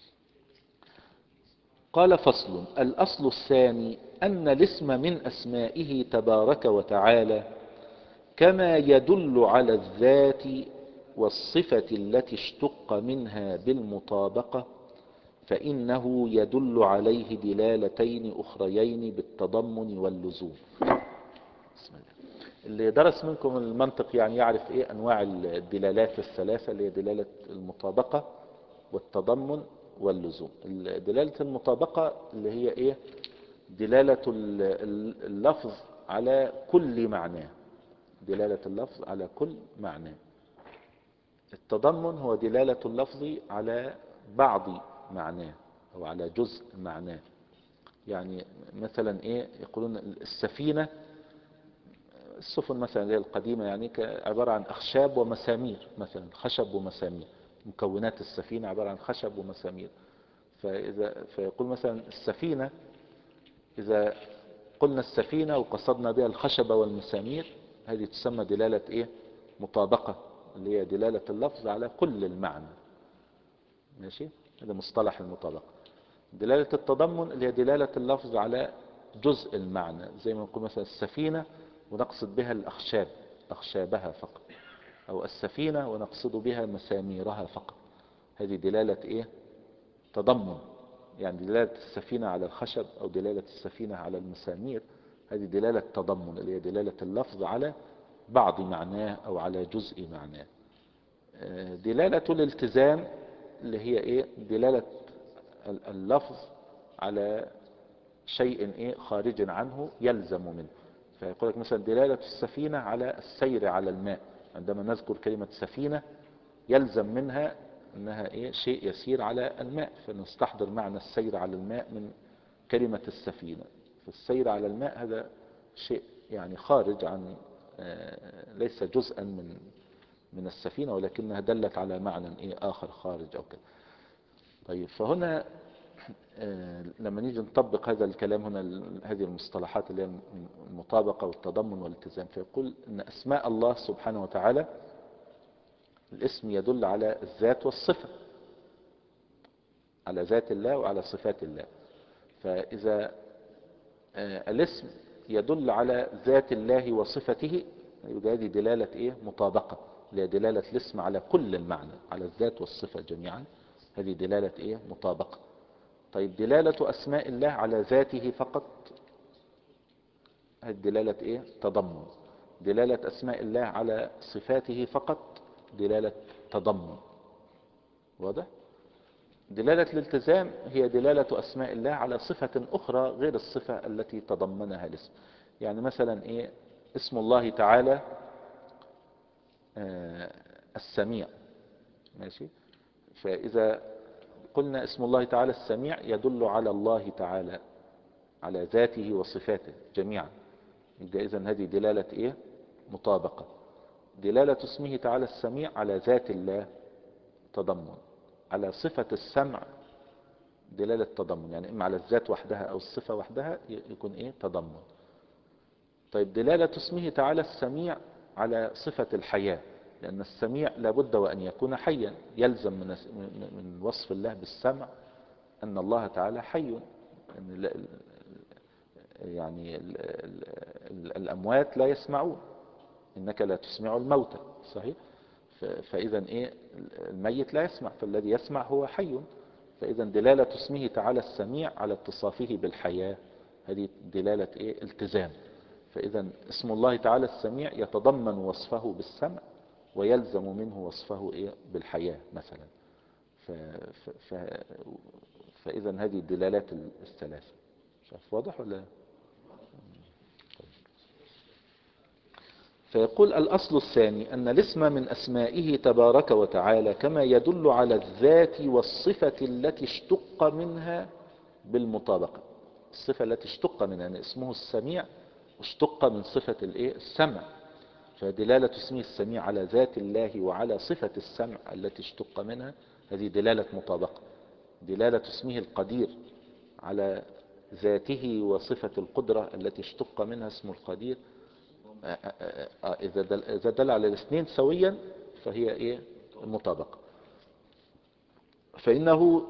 Speaker 1: قال فصل. الأصل الثاني أن الاسم من أسمائه تبارك وتعالى كما يدل على الذات والصفة التي اشتق منها بالمطابقة فإنه يدل عليه دلالتين أخريين بالتضمن واللزوم. بسم الله. اللي درس منكم المنطق يعني يعرف ايه انواع الدلالات الثلاثة اللي هي دلالة المطابقة والتضمن واللزوم. دلالة المطابقة اللي هي ايه دلالة اللفظ على كل معناه، دلالة اللفظ على كل معناه. التضمن هو دلالة اللفظ على بعض معناه او على جزء معناه. يعني مثلا ايه يقولون السفينة السفن مثلا اللي هي القديمة يعني عبارة عن أخشاب ومسامير، مثلا خشب ومسامير، مكونات السفينة عبارة عن خشب ومسامير. فإذا فيقول مثلا السفينة إذا قلنا السفينة وقصدنا بها الخشب والمسامير هذه تسمى دلالة إيه مطابقة اللي هي دلالة اللفظ على كل المعنى. ماشي، هذا مصطلح المطابقة. دلالة التضمن اللي هي دلالة اللفظ على جزء المعنى، زي ما نقول مثلا السفينة ونقصد بها الأخشاب أخشابها فقط، أو السفينة ونقصد بها مساميرها فقط. هذه دلالة إيه تضمن، يعني دلالة السفينة على الخشب أو دلالة السفينة على المسامير هذه دلالة تضمن اللي هي دلالة اللفظ على بعض معناه أو على جزء معناه. دلالة الالتزام اللي هي إيه دلالة اللفظ على شيء إيه خارج عنه يلزم منه. فيقول لك مثلا دلالة السفينة على السير على الماء، عندما نذكر كلمة سفينة يلزم منها أنها إيه شيء يسير على الماء، فنستحضر معنى السير على الماء من كلمة السفينة. فالسير على الماء هذا شيء يعني خارج عن ليس جزءا من من السفينة، ولكنها دلت على معنى إيه آخر خارج أو كده. طيب فهنا لما نيجي نطبق هذا الكلام هنا، هذه المصطلحات اللي هي المطابقة والتضمن والالتزام، فيقول أن أسماء الله سبحانه وتعالى الاسم يدل على الذات والصفة، على ذات الله وعلى صفات الله. فإذا الاسم يدل على ذات الله وصفته يبقى هذه دلالة إيه مطابقة، اللي دلالة الاسم على كل المعنى، على الذات والصفة جميعا، هذه دلالة إيه مطابقة. طيب دلالة أسماء الله على ذاته فقط، هذه دلالة إيه تضمن. دلالة أسماء الله على صفاته فقط دلالة تضمن. واضح؟ دلالة الالتزام هي دلالة أسماء الله على صفة أخرى غير الصفة التي تضمنها الاسم. يعني مثلا إيه اسم الله تعالى آه السميع، ماشي. فإذا قلنا اسم الله تعالى السميع يدل على الله تعالى، على ذاته وصفاته جميعا، يبقى إذن هذه دلالة إيه مطابقة. دلالة اسمه تعالى السميع على ذات الله تضمن، على صفة السمع دلالة تضمن، يعني إما على الذات وحدها أو الصفة وحدها يكون إيه تضمن. طيب دلالة اسمه تعالى السميع على صفة الحياة، لأن السميع لابد وأن يكون حيا، يلزم من من وصف الله بالسمع أن الله تعالى حي. يعني ال ال ال الأموات لا يسمعون، إنك لا تسمع الموتى، صحيح. فإذا إيه الميت لا يسمع، فالذي يسمع هو حي. فإذا دلالة اسمه تعالى السميع على اتصافه بالحياة، هذه دلالة إيه التزام. فإذا اسم الله تعالى السميع يتضمن وصفه بالسمع ويلزم منه وصفه إيه بالحياة مثلا. ف ف ف فإذا هذه الدلالات الثلاثة. شايف واضح ولا؟ فيقول الأصل الثاني أن الاسم من أسمائه تبارك وتعالى كما يدل على الذات والصفة التي اشتق منها بالمطابقة. الصفة التي اشتق منها، يعني اسمه السميع اشتق من صفة الايه السمع، فدلالة اسمه السميع على ذات الله وعلى صفة السمع التي اشتق منها، هذه دلالة مطابقة. دلالة اسمه القدير على ذاته وصفة القدرة التي اشتق منها اسم القدير، إذا دل, إذا دل على الاثنين سويا فهي إيه المطابقة. فإنه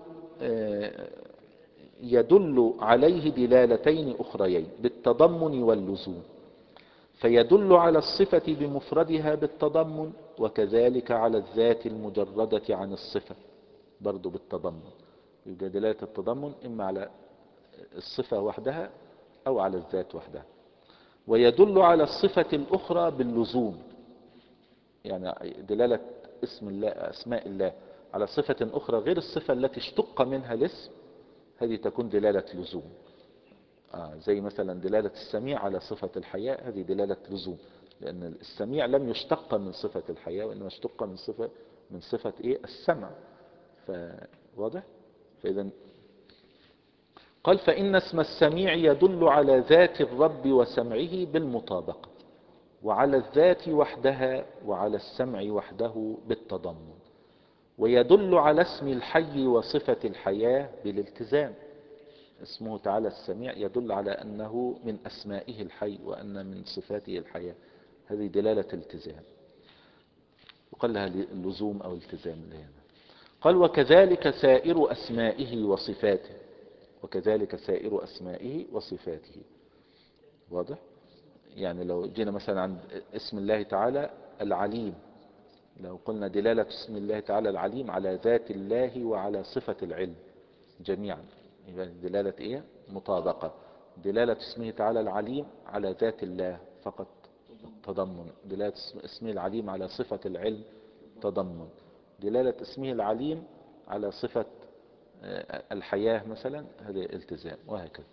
Speaker 1: يدل عليه دلالتين أخريين بالتضمن واللزوم، فيدل على الصفة بمفردها بالتضمن، وكذلك على الذات المجردة عن الصفة برضو بالتضمن. يبقى دلالة التضمن إما على الصفة وحدها أو على الذات وحدها. ويدل على الصفة الأخرى باللزوم، يعني دلالة اسم الله أسماء الله على صفة أخرى غير الصفة التي اشتق منها الاسم، هذه تكون دلالة لزوم. آه زي مثلا دلالة السميع على صفة الحياة، هذه دلالة لزوم، لأن السميع لم يشتق من صفة الحياة وإنما اشتق من صفة من صفة إيه السمع. فواضح. فإذا قال فإن اسم السميع يدل على ذات الرب وسمعه بالمطابقة، وعلى الذات وحدها وعلى السمع وحده بالتضمن، ويدل على اسم الحي وصفة الحياة بالالتزام. اسمه تعالى السميع يدل على أنه من أسمائه الحي وأن من صفاته الحياة، هذه دلالة التزام، وقال لها اللزوم أو التزام لهنا. قال وكذلك سائر أسمائه وصفاته، وكذلك سائر أسمائه وصفاته. واضح؟ يعني لو جينا مثلا عند اسم الله تعالى العليم، لو قلنا دلالة اسم الله تعالى العليم على ذات الله وعلى صفة العلم جميعا، يبقى دلالة ايه مطابقة. دلالة اسمه تعالى العليم على ذات الله فقط تضمن، دلالة اسمه العليم على صفة العلم تضمن، دلالة اسمه العليم على صفة الحياة مثلا هذا التزام، وهكذا.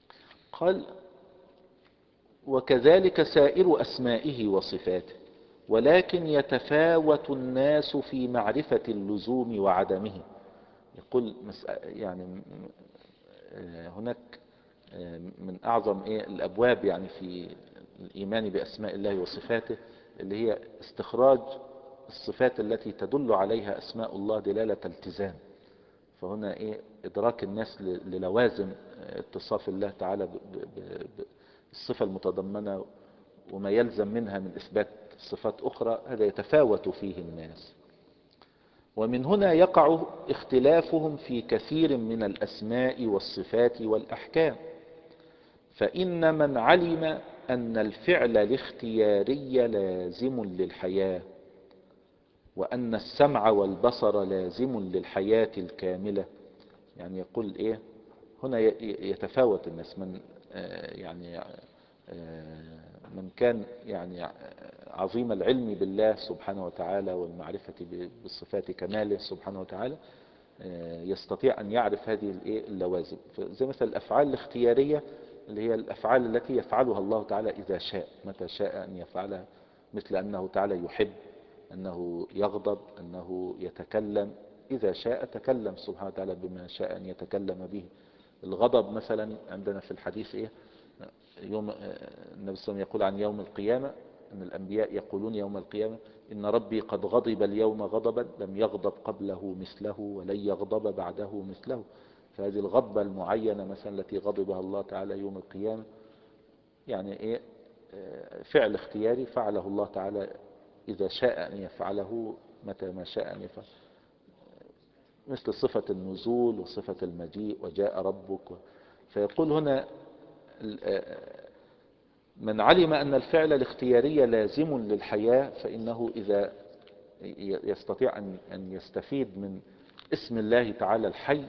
Speaker 1: قال وكذلك سائر أسمائه وصفاته، ولكن يتفاوت الناس في معرفة اللزوم وعدمه. يقول يعني هناك من أعظم إيه الأبواب يعني في الإيمان بأسماء الله وصفاته اللي هي استخراج الصفات التي تدل عليها أسماء الله دلالة التزام. فهنا إيه إدراك الناس للوازم اتصاف الله تعالى بالصفة المتضمنة وما يلزم منها من إثبات صفات أخرى، هذا يتفاوت فيه الناس. ومن هنا يقع اختلافهم في كثير من الأسماء والصفات والأحكام. فإن من علم أن الفعل الاختياري لازم للحياة، وأن السمع والبصر لازم للحياة الكاملة، يعني يقول إيه هنا يتفاوت الناس. من يعني من كان يعني عظيم العلم بالله سبحانه وتعالى والمعرفة بالصفات كماله سبحانه وتعالى يستطيع أن يعرف هذه اللوازم. زي مثل الأفعال الاختيارية اللي هي الأفعال التي يفعلها الله تعالى إذا شاء، متى شاء أن يفعلها، مثل أنه تعالى يحب، أنه يغضب، أنه يتكلم. إذا شاء تكلم سبحانه وتعالى بما شاء أن يتكلم به. الغضب مثلا عندنا في الحديث إيه يوم النبي صلى الله عليه وسلم يقول عن يوم القيامة أن الأنبياء يقولون يوم القيامة إن ربي قد غضب اليوم غضبا لم يغضب قبله مثله ولن يغضب بعده مثله. فهذه الغضبة المعينة مثلا التي غضبها الله تعالى يوم القيامة يعني إيه فعل اختياري فعله الله تعالى إذا شاء أن يفعله متى ما شاء أن يفعل، مثل صفة النزول وصفة المجيء وجاء ربك. فيقول هنا من علم أن الفعل الاختياري لازم للحياة فإنه إذا يستطيع أن يستفيد من اسم الله تعالى الحي،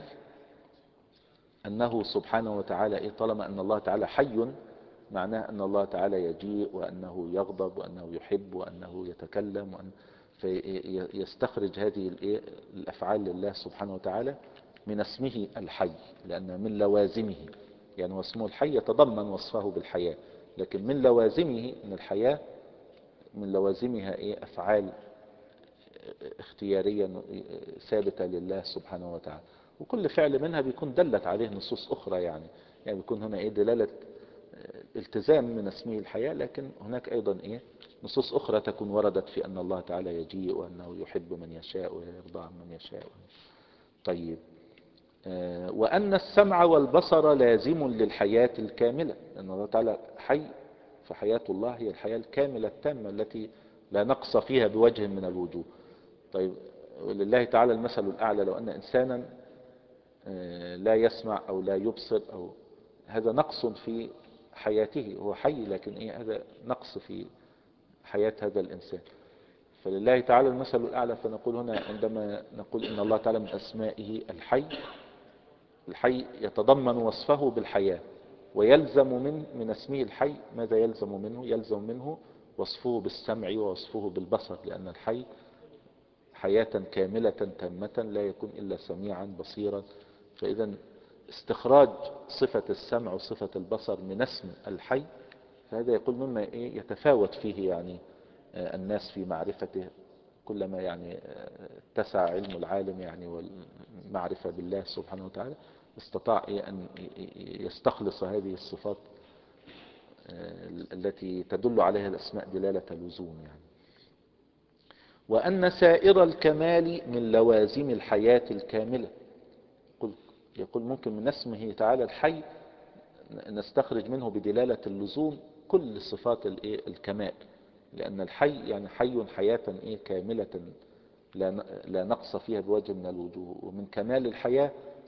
Speaker 1: أنه سبحانه وتعالى طالما أن الله تعالى حي معناه أن الله تعالى يجيء وأنه يغضب وأنه يحب وأنه يتكلم، وأن فيستخرج هذه الأفعال لله سبحانه وتعالى من اسمه الحي، لأن من لوازمه يعني واسمه الحي يتضمن وصفه بالحياة، لكن من لوازمه من الحياة من لوازمها إيه أفعال اختيارية ثابتة لله سبحانه وتعالى. وكل فعل منها بيكون دلت عليه نصوص أخرى، يعني يعني بيكون هنا إيه دلالة التزام من اسمه الحياة، لكن هناك أيضا إيه نصوص أخرى تكون وردت في أن الله تعالى يجيء وأنه يحب من يشاء ويرضى عن من يشاء. طيب آه وأن السمع والبصر لازم للحياة الكاملة، لأن الله تعالى حي، فحياة الله هي الحياة الكاملة التامة التي لا نقص فيها بوجه من الوجوه. طيب لله تعالى المثل الأعلى، لو أن إنسانا آه لا يسمع أو لا يبصر أو هذا نقص في حياته، هو حي لكن إيه هذا نقص في حياة هذا الإنسان. فلله تعالى المثل الأعلى. فنقول هنا عندما نقول إن الله تعالى من أسمائه الحي، الحي يتضمن وصفه بالحياة، ويلزم من من اسمه الحي ماذا يلزم منه؟ يلزم منه وصفه بالسمع ووصفه بالبصر، لأن الحي حياة كاملة تامة لا يكون إلا سميعا بصيرا. فإذا استخراج صفة السمع وصفة البصر من اسم الحي فهذا يقول مما إيه يتفاوت فيه يعني الناس في معرفته، كلما يعني اتسع علم العالم يعني والمعرفة بالله سبحانه وتعالى استطاع إيه أن يستخلص هذه الصفات التي تدل عليها الأسماء دلالة اللزوم يعني. وأن سائر الكمال من لوازم الحياة الكاملة. يقول ممكن من اسمه تعالى الحي نستخرج منه بدلالة اللزوم كل صفات الكمال، لأن الحي يعني حي حياة إيه كاملة لا نقص فيها بوجه من الوجوه. ومن كمال الحياة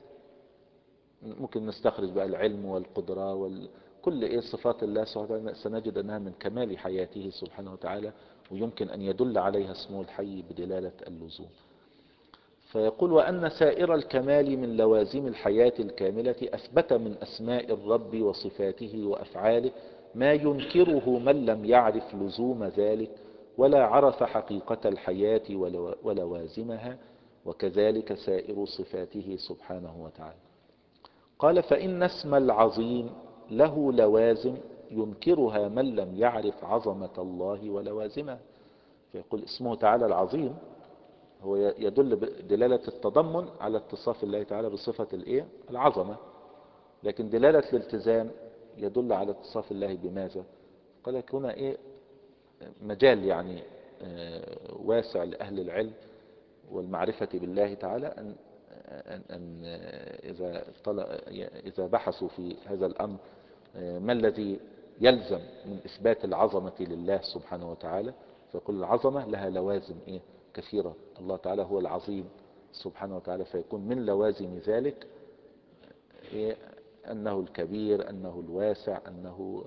Speaker 1: ممكن نستخرج بقى العلم والقدرة وكل إيه صفات الله سبحانه وتعالى، سنجد أنها من كمال حياته سبحانه وتعالى، ويمكن أن يدل عليها اسمه الحي بدلالة اللزوم. فيقول وأن سائر الكمال من لوازم الحياة الكاملة أثبت من أسماء الرب وصفاته وأفعاله ما ينكره من لم يعرف لزوم ذلك ولا عرف حقيقة الحياة ولوازمها، وكذلك سائر صفاته سبحانه وتعالى. قال فإن اسم العظيم له لوازم ينكرها من لم يعرف عظمة الله ولوازمها. فيقول اسمه تعالى العظيم هو يدل بدلالة التضمن على اتصاف الله تعالى بصفة الايه العظمة، لكن دلالة الالتزام يدل على اتصاف الله بماذا؟ قال لك هنا ايه مجال يعني واسع لأهل العلم والمعرفة بالله تعالى أن, أن, أن إذا, إذا بحثوا في هذا الأمر ما الذي يلزم من إثبات العظمة لله سبحانه وتعالى، فيقول العظمة لها لوازم إيه كثيرة، الله تعالى هو العظيم سبحانه وتعالى، فيكون من لوازم ذلك إيه أنه الكبير، أنه الواسع، أنه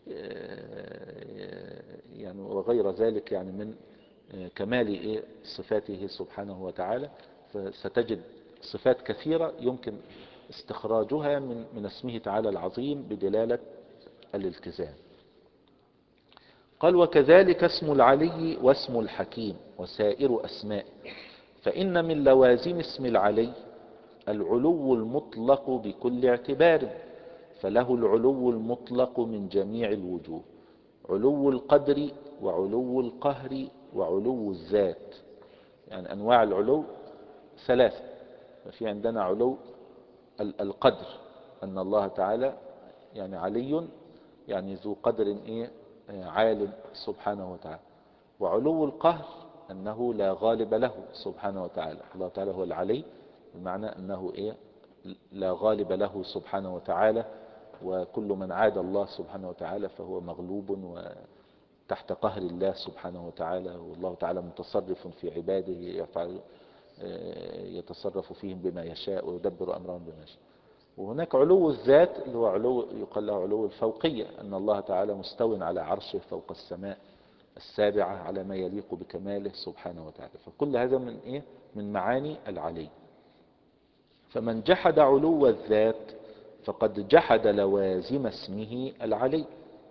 Speaker 1: يعني وغير ذلك يعني من كمال إيه صفاته سبحانه وتعالى. فستجد صفات كثيرة يمكن استخراجها من من اسمه تعالى العظيم بدلالة الالتزام. قال وكذلك اسم العلي واسم الحكيم وسائر أسماء، فإن من لوازم اسم العلي العلو المطلق بكل اعتبار، فله العلو المطلق من جميع الوجوه، علو القدر وعلو القهر وعلو الذات. يعني أنواع العلو ثلاثة. ففي عندنا علو القدر أن الله تعالى يعني علي يعني ذو قدر إيه عال سبحانه وتعالى، وعلو القهر أنه لا غالب له سبحانه وتعالى، الله تعالى هو العلي بمعنى أنه إيه لا غالب له سبحانه وتعالى، وكل من عاد الله سبحانه وتعالى فهو مغلوب وتحت قهر الله سبحانه وتعالى، والله تعالى متصرف في عباده يفعل يتصرف فيهم بما يشاء ويدبر أمرهم بما يشاء. وهناك علو الذات اللي هو علو يقال له علو الفوقية، أن الله تعالى مستو على عرشه فوق السماء السابعة على ما يليق بكماله سبحانه وتعالى. فكل هذا من إيه من معاني العلي. فمن جحد علو الذات فقد جحد لوازم اسمه العلي.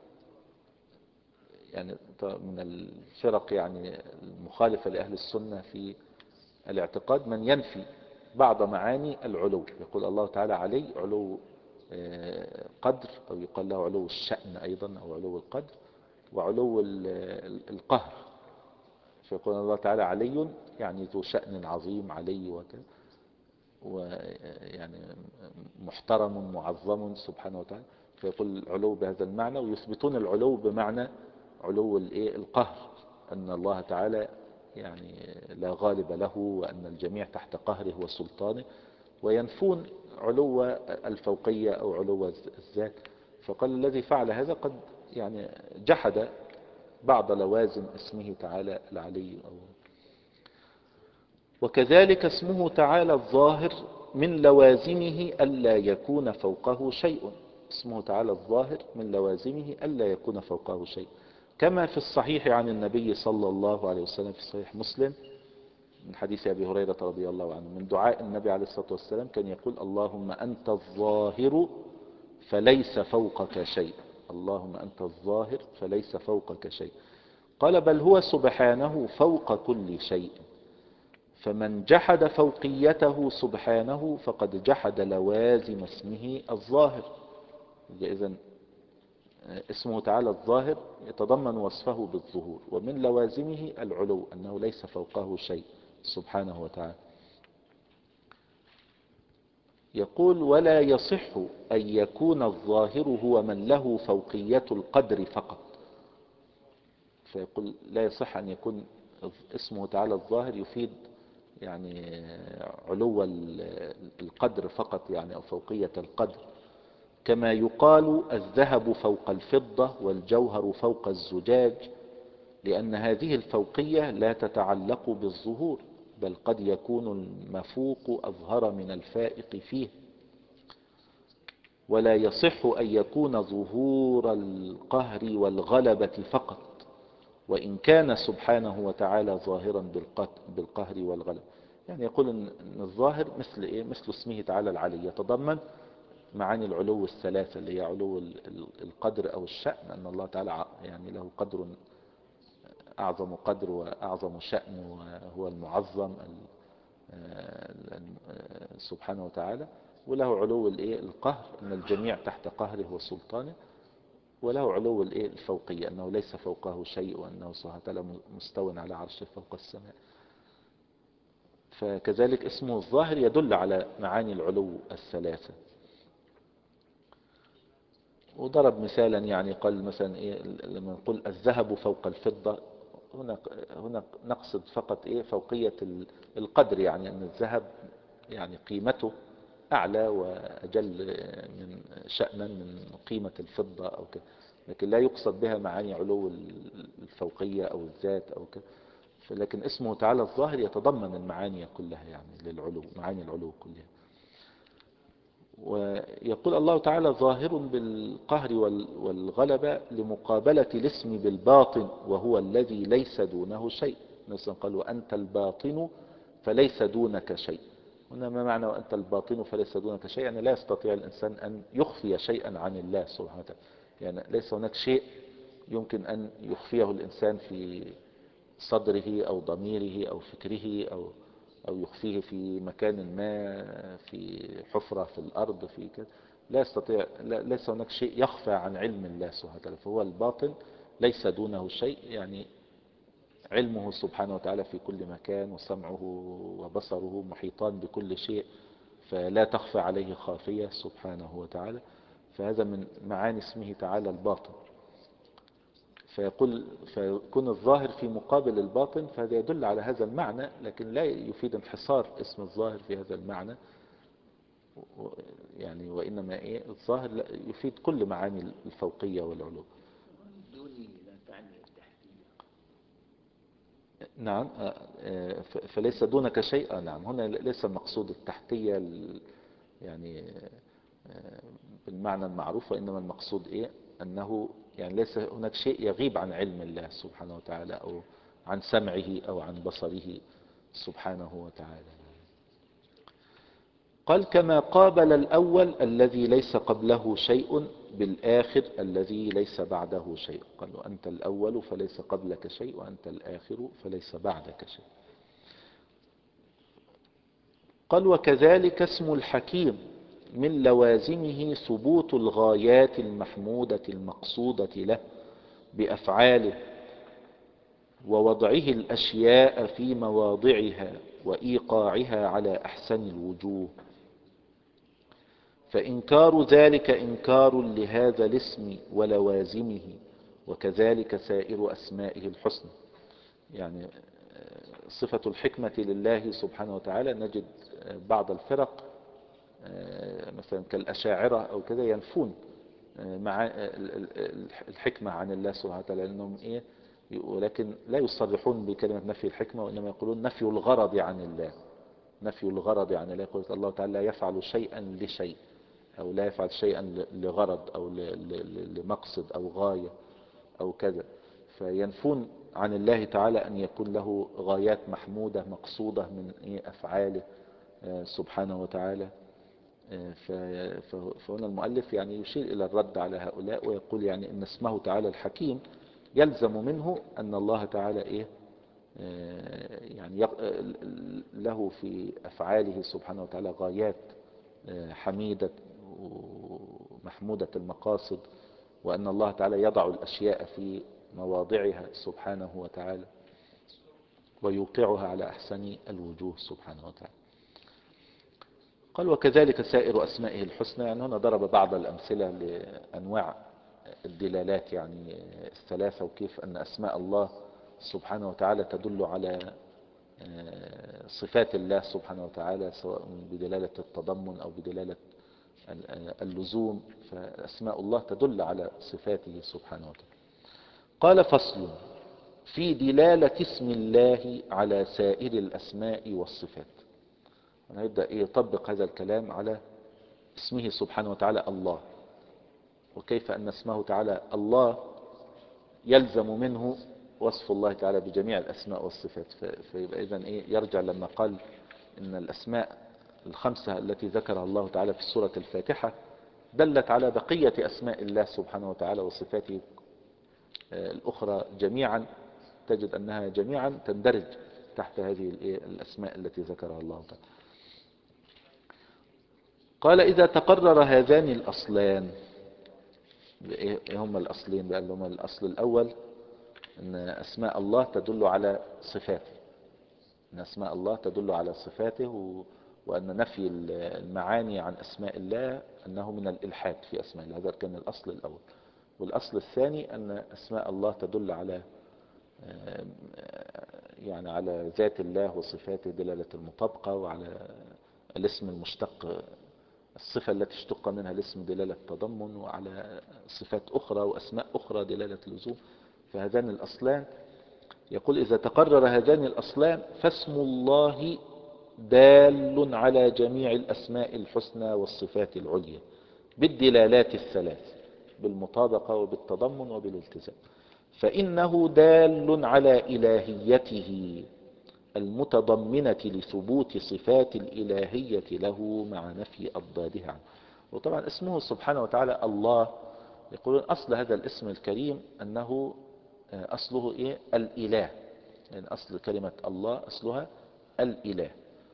Speaker 1: يعني من الفرق يعني المخالفة لأهل السنة في الاعتقاد من ينفي بعض معاني العلو، يقول الله تعالى علي علو قدر، أو يقال له علو الشأن أيضا أو علو القدر، وعلو القهر، فيقول الله تعالى علي يعني ذو شأن عظيم علي وكذا، ويعني محترم معظم سبحانه وتعالى، فيقول العلو بهذا المعنى. ويثبتون العلو بمعنى علو القهر، أن الله تعالى يعني لا غالب له وأن الجميع تحت قهره وسلطانه، وينفون علو الفوقية أو علو الذات. فقال الذي فعل هذا قد يعني جحد بعض لوازم اسمه تعالى العلي. وكذلك اسمه تعالى الظاهر من لوازمه ألا يكون فوقه شيء، اسمه تعالى الظاهر من لوازمه ألا يكون فوقه شيء، كما في الصحيح عن النبي صلى الله عليه وسلم في صحيح مسلم من حديث أبي هريرة رضي الله عنه من دعاء النبي عليه الصلاة والسلام كان يقول اللهم أنت الظاهر فليس فوقك شيء، اللهم أنت الظاهر فليس فوقك شيء. قال بل هو سبحانه فوق كل شيء، فمن جحد فوقيته سبحانه فقد جحد لوازم اسمه الظاهر. إذن اسمه تعالى الظاهر يتضمن وصفه بالظهور، ومن لوازمه العلو أنه ليس فوقه شيء سبحانه وتعالى. يقول ولا يصح أن يكون الظاهر هو من له فوقية القدر فقط، فيقول لا يصح أن يكون اسمه تعالى الظاهر يفيد يعني علو القدر فقط يعني أو فوقية القدر، كما يقال الذهب فوق الفضة والجوهر فوق الزجاج، لأن هذه الفوقية لا تتعلق بالظهور، بل قد يكون المفوق أظهر من الفائق فيه. ولا يصح أن يكون ظهور القهر والغلبة فقط، وإن كان سبحانه وتعالى ظاهرا بالقهر والغلبة. يعني يقول أن الظاهر مثل إيه؟ مثل اسمه تعالى العلي يتضمن معاني العلو الثلاثة اللي هي علو القدر أو الشأن، أن الله تعالى يعني له قدر أعظم قدر وأعظم شأن وهو المعظم سبحانه وتعالى، وله علو القهر أن الجميع تحت قهره وسلطانه، وله علو الايه الفوقية، أنه ليس فوقه شيء، وأنه سبحانه وتعالى مستو على عرشه فوق السماء. فكذلك اسمه الظاهر يدل على معاني العلو الثلاثة. وضرب مثالا، يعني قال مثلا إيه لما نقول الذهب فوق الفضة، هنا هنا نقصد فقط إيه فوقية القدر، يعني أن الذهب يعني قيمته أعلى وأجل من شأنا من قيمة الفضة أو كده، لكن لا يقصد بها معاني علو الفوقية أو الذات أو كده. لكن اسمه تعالى الظاهر يتضمن المعاني كلها، يعني للعلو، معاني العلو كلها. ويقول الله تعالى ظاهر بالقهر والغلبة لمقابلة الاسم بالباطن وهو الذي ليس دونه شيء. مثلا قال وأنت الباطن فليس دونك شيء. هنا ما معنى وأنت الباطن فليس دونك شيء؟ يعني لا يستطيع الإنسان أن يخفي شيئا عن الله سبحانه وتعالى، يعني ليس هناك شيء يمكن أن يخفيه الإنسان في صدره أو ضميره أو فكره أو أو يخفيه في مكان ما، في حفرة في الأرض، في كذا. لا يستطيع، لا ليس هناك شيء يخفى عن علم الله سبحانه وتعالى، فهو الباطن ليس دونه شيء، يعني علمه سبحانه وتعالى في كل مكان، وسمعه وبصره محيطان بكل شيء، فلا تخفى عليه خافية سبحانه وتعالى. فهذا من معاني اسمه تعالى الباطن. فيقول فيكون الظاهر في مقابل الباطن، فهذا يدل على هذا المعنى، لكن لا يفيد انحصار اسم الظاهر في هذا المعنى، يعني وإنما إيه الظاهر يفيد كل معاني الفوقية والعلو. نعم، فليس دونك شيء. نعم، هنا ليس المقصود التحتية يعني بالمعنى المعروف، وإنما المقصود إيه أنه يعني ليس هناك شيء يغيب عن علم الله سبحانه وتعالى، أو عن سمعه أو عن بصره سبحانه وتعالى. قال كما قابل الأول الذي ليس قبله شيء بالآخر الذي ليس بعده شيء. قال وأنت الأول فليس قبلك شيء، وأنت الآخر فليس بعدك شيء. قال وكذلك اسم الحكيم من لوازمه ثبوت الغايات المحمودة المقصودة له بأفعاله، ووضعه الأشياء في مواضعها، وإيقاعها على أحسن الوجوه. فإنكار ذلك إنكار لهذا الاسم ولوازمه، وكذلك سائر أسمائه الحسنى. يعني صفة الحكمة لله سبحانه وتعالى نجد بعض الفرق مثلا كالأشاعرة أو كذا ينفون مع الحكمة عن الله سبحانه وتعالى، لأنهم إيه، ولكن لا يصرحون بكلمة نفي الحكمة، وإنما يقولون نفي الغرض عن الله. نفي الغرض عن الله، يقول الله تعالى لا يفعل شيئا لشيء، أو لا يفعل شيئا لغرض أو لمقصد أو غاية أو كذا. فينفون عن الله تعالى أن يكون له غايات محمودة مقصودة من أفعاله سبحانه وتعالى. فهنا المؤلف يعني يشير إلى الرد على هؤلاء، ويقول يعني إن اسمه تعالى الحكيم يلزم منه أن الله تعالى إيه يعني له في أفعاله سبحانه وتعالى غايات حميدة ومحمودة المقاصد، وأن الله تعالى يضع الأشياء في مواضعها سبحانه وتعالى، ويوقعها على أحسن الوجوه سبحانه وتعالى. قال وكذلك سائر أسمائه الحسنى. يعني هنا ضرب بعض الأمثلة لأنواع الدلالات يعني الثلاثة، وكيف أن أسماء الله سبحانه وتعالى تدل على صفات الله سبحانه وتعالى، سواء بدلالة التضمن أو بدلالة اللزوم. فأسماء الله تدل على صفاته سبحانه وتعالى. قال فصل في دلالة اسم الله على سائر الأسماء والصفات. هنبدأ يطبق هذا الكلام على اسمه سبحانه وتعالى الله، وكيف أن اسمه تعالى الله يلزم منه وصف الله تعالى بجميع الأسماء والصفات. فيبقى إذن إيه يرجع لما قال إن الأسماء الخمسة التي ذكرها الله تعالى في سورة الفاتحة دلت على بقية أسماء الله سبحانه وتعالى وصفاته الأخرى جميعا، تجد أنها جميعا تندرج تحت هذه الأسماء التي ذكرها الله تعالى. قال إذا تقرر هذان الأصلان ايه إيه هما الاصلين بقى؟ اللي هما الاصل الاول ان اسماء الله تدل على صفاته، ان اسماء الله تدل على صفاته و... وان نفي المعاني عن اسماء الله انه من الالحاد في اسماء الله. هذا كان الاصل الاول. والاصل الثاني ان اسماء الله تدل على يعني على ذات الله وصفاته دلالة المطابقة، وعلى الاسم المشتق، الصفة التي اشتق منها الاسم دلالة تضمن، وعلى صفات أخرى وأسماء أخرى دلالة لزوم. فهذان الأصلان، يقول إذا تقرر هذان الأصلان فاسم الله دال على جميع الأسماء الحسنى والصفات العليا بالدلالات الثلاث، بالمطابقة وبالتضمن وبالالتزام. فإنه دال على إلهيته المتضمنة لثبوت صفات الإلهية له مع نفي أضدادها عنه. وطبعا اسمه سبحانه وتعالى الله، يقولون أصل هذا الاسم الكريم أنه أصله إيه؟ الإله. يعني أصل كلمة الله أصلها الإله.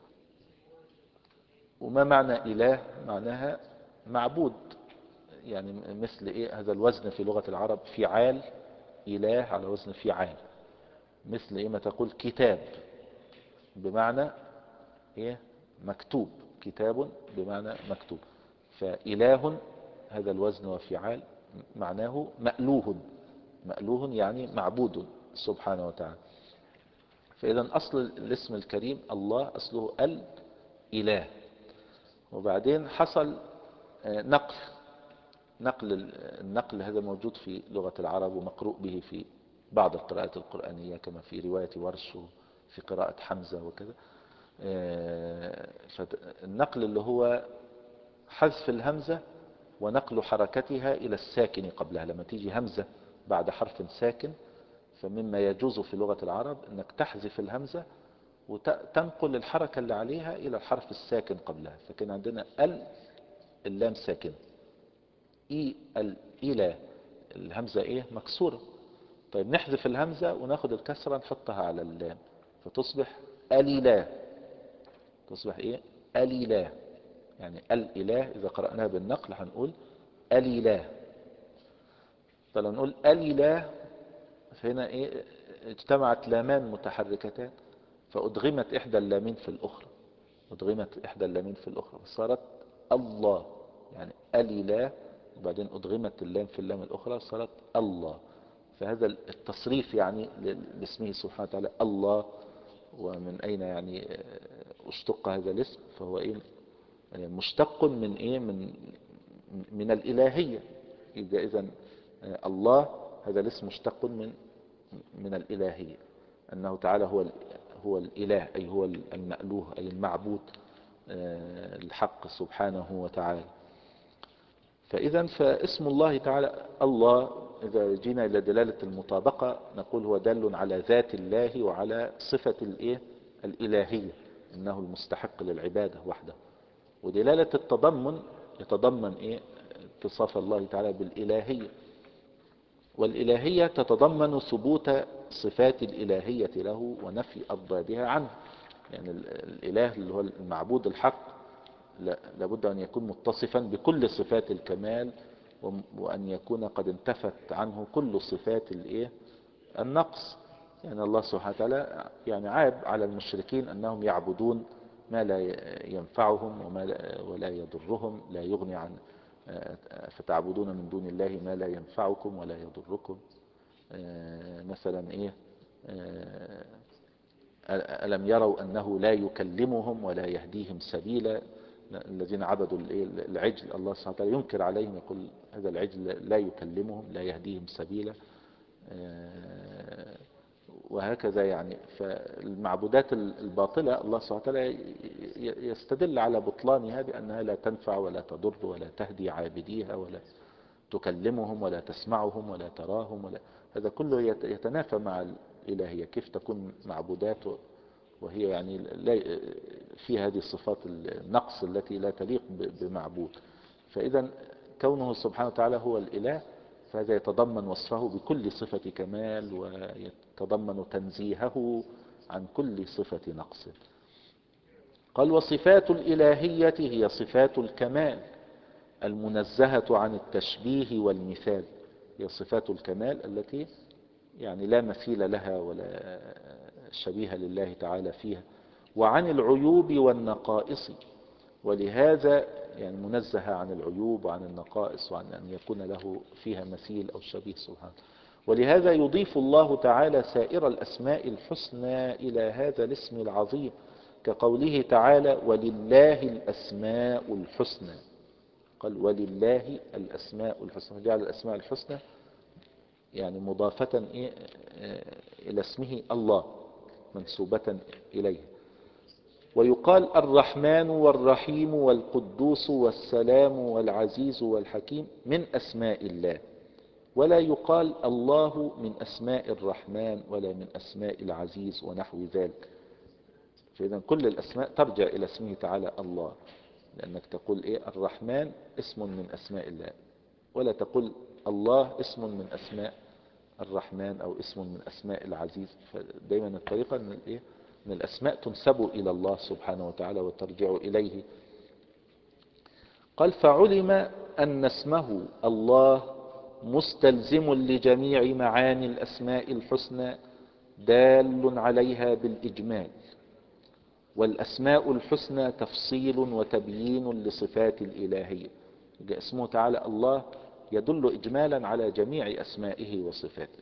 Speaker 1: وما معنى إله؟ معناها معبود. يعني مثل إيه هذا الوزن في لغة العرب؟ فعال، إله على وزن فعال. مثل إيه ما تقول كتاب بمعنى إيه؟ مكتوب. كتاب بمعنى مكتوب. فإله هذا الوزن وفعال معناه مألوه. مألوه يعني معبود سبحانه وتعالى. فإذا أصل الاسم الكريم الله أصله الإله. وبعدين حصل نقل. نقل النقل هذا موجود في لغة العرب ومقروء به في بعض القراءات القرآنية كما في رواية ورش وفي قراءة حمزة وكذا. النقل اللي هو حذف الهمزة ونقل حركتها إلى الساكن قبلها. لما تيجي همزة بعد حرف ساكن، فمما يجوز في لغة العرب أنك تحذف الهمزة وتنقل الحركة اللي عليها إلى الحرف الساكن قبلها. فكان عندنا ال اللام ساكن، إي الإله الهمزة إيه مكسورة. طيب نحذف الهمزة وناخد الكسرة نحطها على اللام فتصبح الإله. تصبح إيه؟ الإله. يعني الإله إذا قرأناها بالنقل هنقول الإله. طيب نقول الإله، فهنا إيه؟ اجتمعت لامان متحركتان فأدغمت إحدى اللامين في الأخرى. أدغمت إحدى اللامين في الأخرى فصارت الله. يعني الإله وبعدين أدغمت اللام في اللام الأخرى صارت الله. فهذا التصريف يعني لاسمه سبحانه وتعالى الله. ومن أين يعني اشتق هذا الاسم؟ فهو إيه؟ مشتق من إيه؟ من من الإلهية. إذا إذن الله هذا الاسم مشتق من من الإلهية، أنه تعالى هو هو الإله، أي هو المألوه، أي المعبود الحق سبحانه وتعالى. فإذا فاسم الله تعالى الله إذا جينا إلى دلالة المطابقة نقول هو دال على ذات الله وعلى صفة الإيه؟ الإلهية، إنه المستحق للعبادة وحده. ودلالة التضمن يتضمن إيه؟ اتصاف الله تعالى بالإلهية. والإلهية تتضمن ثبوت صفات الإلهية له ونفي أضدادها عنه. يعني الإله اللي هو المعبود الحق لابد أن يكون متصفا بكل صفات الكمال، وأن يكون قد انتفت عنه كل صفات الإيه؟ النقص. يعني الله سبحانه وتعالى يعني عاب على المشركين أنهم يعبدون ما لا ينفعهم وما لا ولا يضرهم، لا يغني عن فتعبدون من دون الله ما لا ينفعكم ولا يضركم. مثلا إيه؟ ألم يروا أنه لا يكلمهم ولا يهديهم سبيلا. الذين عبدوا العجل الله سبحانه وتعالى ينكر عليهم، يقول هذا العجل لا يكلمهم لا يهديهم سبيلا. وهكذا. يعني فالمعبودات الباطلة الله سبحانه وتعالى يستدل على بطلانها بأنها لا تنفع ولا تضر ولا تهدي عابديها ولا تكلمهم ولا تسمعهم ولا تراهم ولا. هذا كله يتنافى مع الإلهية. كيف تكون معبودات وهي يعني لا في هذه الصفات النقص التي لا تليق بمعبود؟ فإذا كونه سبحانه وتعالى هو الإله فهذا يتضمن وصفه بكل صفة كمال ويتضمن تنزيهه عن كل صفة نقص. قال وصفات الإلهية هي صفات الكمال المنزهة عن التشبيه والمثال، هي صفات الكمال التي يعني لا مثيل لها ولا شبيه لله تعالى فيها، وعن العيوب والنقائص، ولهذا يعني منزه عن العيوب وعن النقائص وعن أن يكون له فيها مثيل أو شبيه سبحانه. ولهذا يضيف الله تعالى سائر الأسماء الحسنى إلى هذا الاسم العظيم، كقوله تعالى ولله الأسماء الحسنى، قال ولله الأسماء الحسنى، جعل الأسماء الحسنى يعني مضافة إيه إلى اسمه الله منسوبة إليه. ويقال الرحمن والرحيم والقدوس والسلام والعزيز والحكيم من أسماء الله، ولا يقال الله من أسماء الرحمن ولا من أسماء العزيز ونحو ذلك. فإذا كل الأسماء ترجع إلى اسمه تعالى الله، لأنك تقول إيه الرحمن اسم من أسماء الله، ولا تقول الله اسم من أسماء الرحمن أو اسم من أسماء العزيز. فدايما الطريقة أن الإيه من الأسماء تنسب إلى الله سبحانه وتعالى وترجع إليه. قال فعلم أن اسمه الله مستلزم لجميع معاني الأسماء الحسنى دال عليها بالإجمال، والأسماء الحسنى تفصيل وتبيين لصفات الإلهية. اسمه تعالى الله يدل إجمالا على جميع أسمائه وصفاته،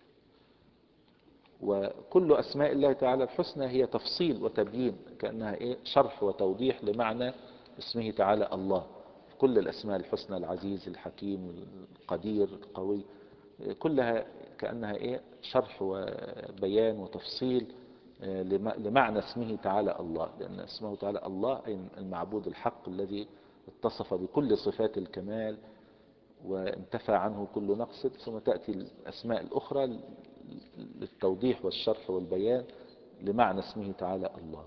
Speaker 1: وكل أسماء الله تعالى الحسنى هي تفصيل وتبيين، كأنها إيه شرح وتوضيح لمعنى اسمه تعالى الله. كل الأسماء الحسنى العزيز الحكيم القدير القوي كلها كأنها إيه شرح وبيان وتفصيل لمعنى اسمه تعالى الله، لأن اسمه تعالى الله أي المعبود الحق الذي اتصف بكل صفات الكمال وانتفى عنه كل نقص. ثم تأتي الأسماء الأخرى للتوضيح والشرح والبيان لمعنى اسمه تعالى الله.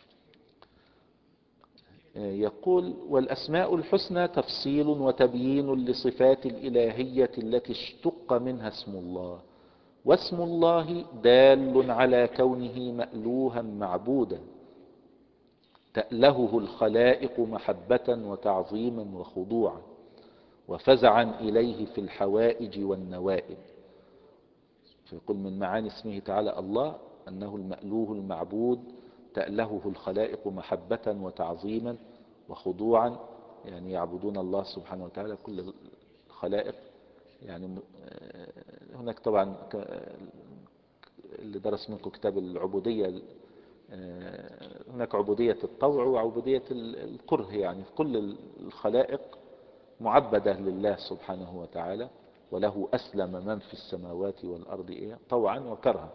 Speaker 1: يقول والأسماء الحسنى تفصيل وتبيين لصفات الإلهية التي اشتق منها اسم الله، واسم الله دال على كونه مألوها معبودا تألهه الخلائق محبة وتعظيما وخضوعا وفزعا إليه في الحوائج والنوائب. فيقول من معاني اسمه تعالى الله أنه المألوه المعبود تألهه الخلائق محبة وتعظيما وخضوعا، يعني يعبدون الله سبحانه وتعالى كل الخلائق. يعني هناك طبعا اللي درس منكم كتاب العبودية هناك عبودية الطوع وعبودية الكره، يعني في كل الخلائق معبدة لله سبحانه وتعالى، وله أسلم من في السماوات والأرض إيه طوعا وكرها.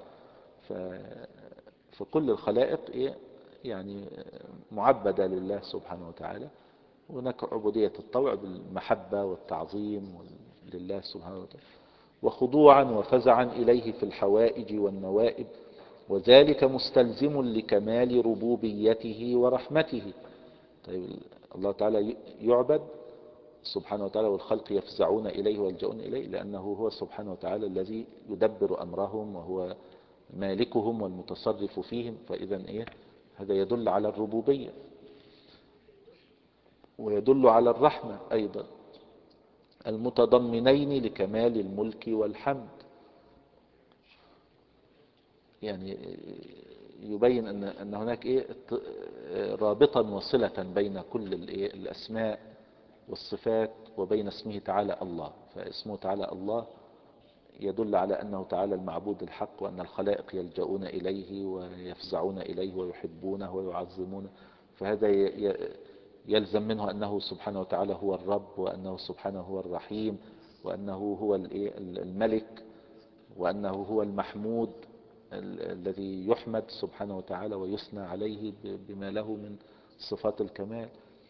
Speaker 1: فكل الخلائق إيه يعني معبدة لله سبحانه وتعالى. هناك عبودية الطوع بالمحبة والتعظيم لله سبحانه وتعالى، وخضوعا وفزعا إليه في الحوائج والنوائب، وذلك مستلزم لكمال ربوبيته ورحمته. طيب الله تعالى يعبد سبحانه وتعالى والخلق يفزعون إليه ويلجؤون إليه لأنه هو سبحانه وتعالى الذي يدبر أمرهم وهو مالكهم والمتصرف فيهم. فإذا إيه هذا يدل على الربوبية ويدل على الرحمة أيضا، المتضمنين لكمال الملك والحمد. يعني يبين أن أن هناك إيه رابطا وصلة بين كل الأسماء والصفات وبين اسمه تعالى الله. فاسمه تعالى الله يدل على أنه تعالى المعبود الحق، وأن الخلائق يلجؤون إليه ويفزعون إليه ويحبونه ويعظمونه. فهذا يلزم منه أنه سبحانه وتعالى هو الرب، وأنه سبحانه هو الرحيم، وأنه هو الملك، وأنه هو المحمود الذي يحمد سبحانه وتعالى ويثنى عليه بما له من صفات الكمال،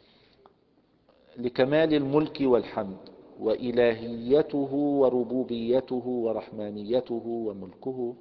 Speaker 1: لكمال الملك والحمد وإلهيته وربوبيته ورحمانيته وملكه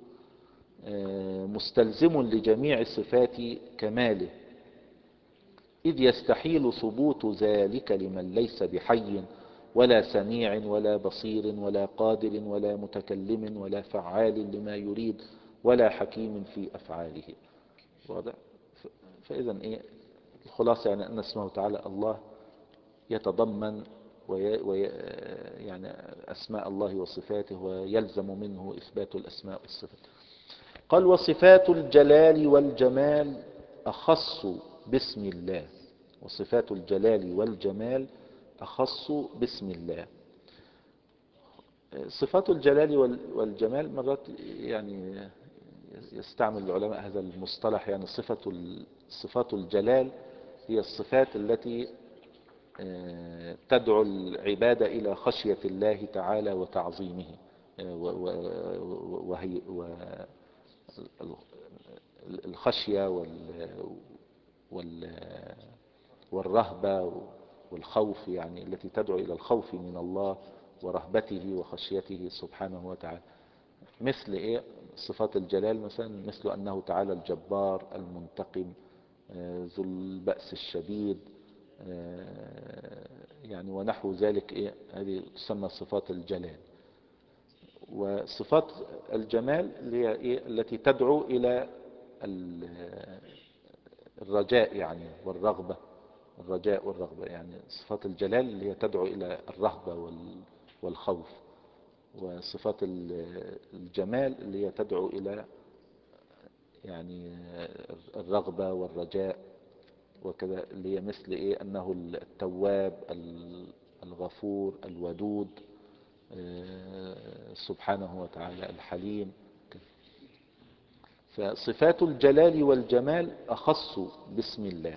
Speaker 1: مستلزم لجميع صفات كماله، إذ يستحيل ثبوت ذلك لمن ليس بحي ولا سميع ولا بصير ولا قادر ولا متكلم ولا فعال لما يريد ولا حكيم في أفعاله. واضح؟ فإذا إيه الخلاصة؟ يعني أن اسمه تعالى الله يتضمن وي وي يعني أسماء الله وصفاته، ويلزم منه إثبات الأسماء والصفات. قال وصفات الجلال والجمال أخص باسم الله. وصفات الجلال والجمال أخص باسم الله. صفات الجلال والجمال مرات يعني يستعمل العلماء هذا المصطلح، يعني صفة صفات الجلال هي الصفات التي تدعو العبادة إلى خشية الله تعالى وتعظيمه، وهي والخشية والرهبة والخوف، يعني التي تدعو إلى الخوف من الله ورهبته وخشيته سبحانه وتعالى. مثل إيه صفات الجلال مثلا؟ مثل أنه تعالى الجبار المنتقم ذو البأس الشديد، يعني ونحو ذلك. إيه هذه تسمى صفات الجلال. وصفات الجمال اللي هي إيه؟ التي تدعو إلى الرجاء يعني والرغبة. الرجاء والرغبة يعني صفات الجلال اللي هي تدعو إلى الرهبة والخوف، وصفات الجمال اللي هي تدعو إلى يعني الرغبة والرجاء وكذا، اللي هي مثل إيه؟ أنه التواب الغفور الودود سبحانه وتعالى الحليم. فصفات الجلال والجمال أخص باسم الله.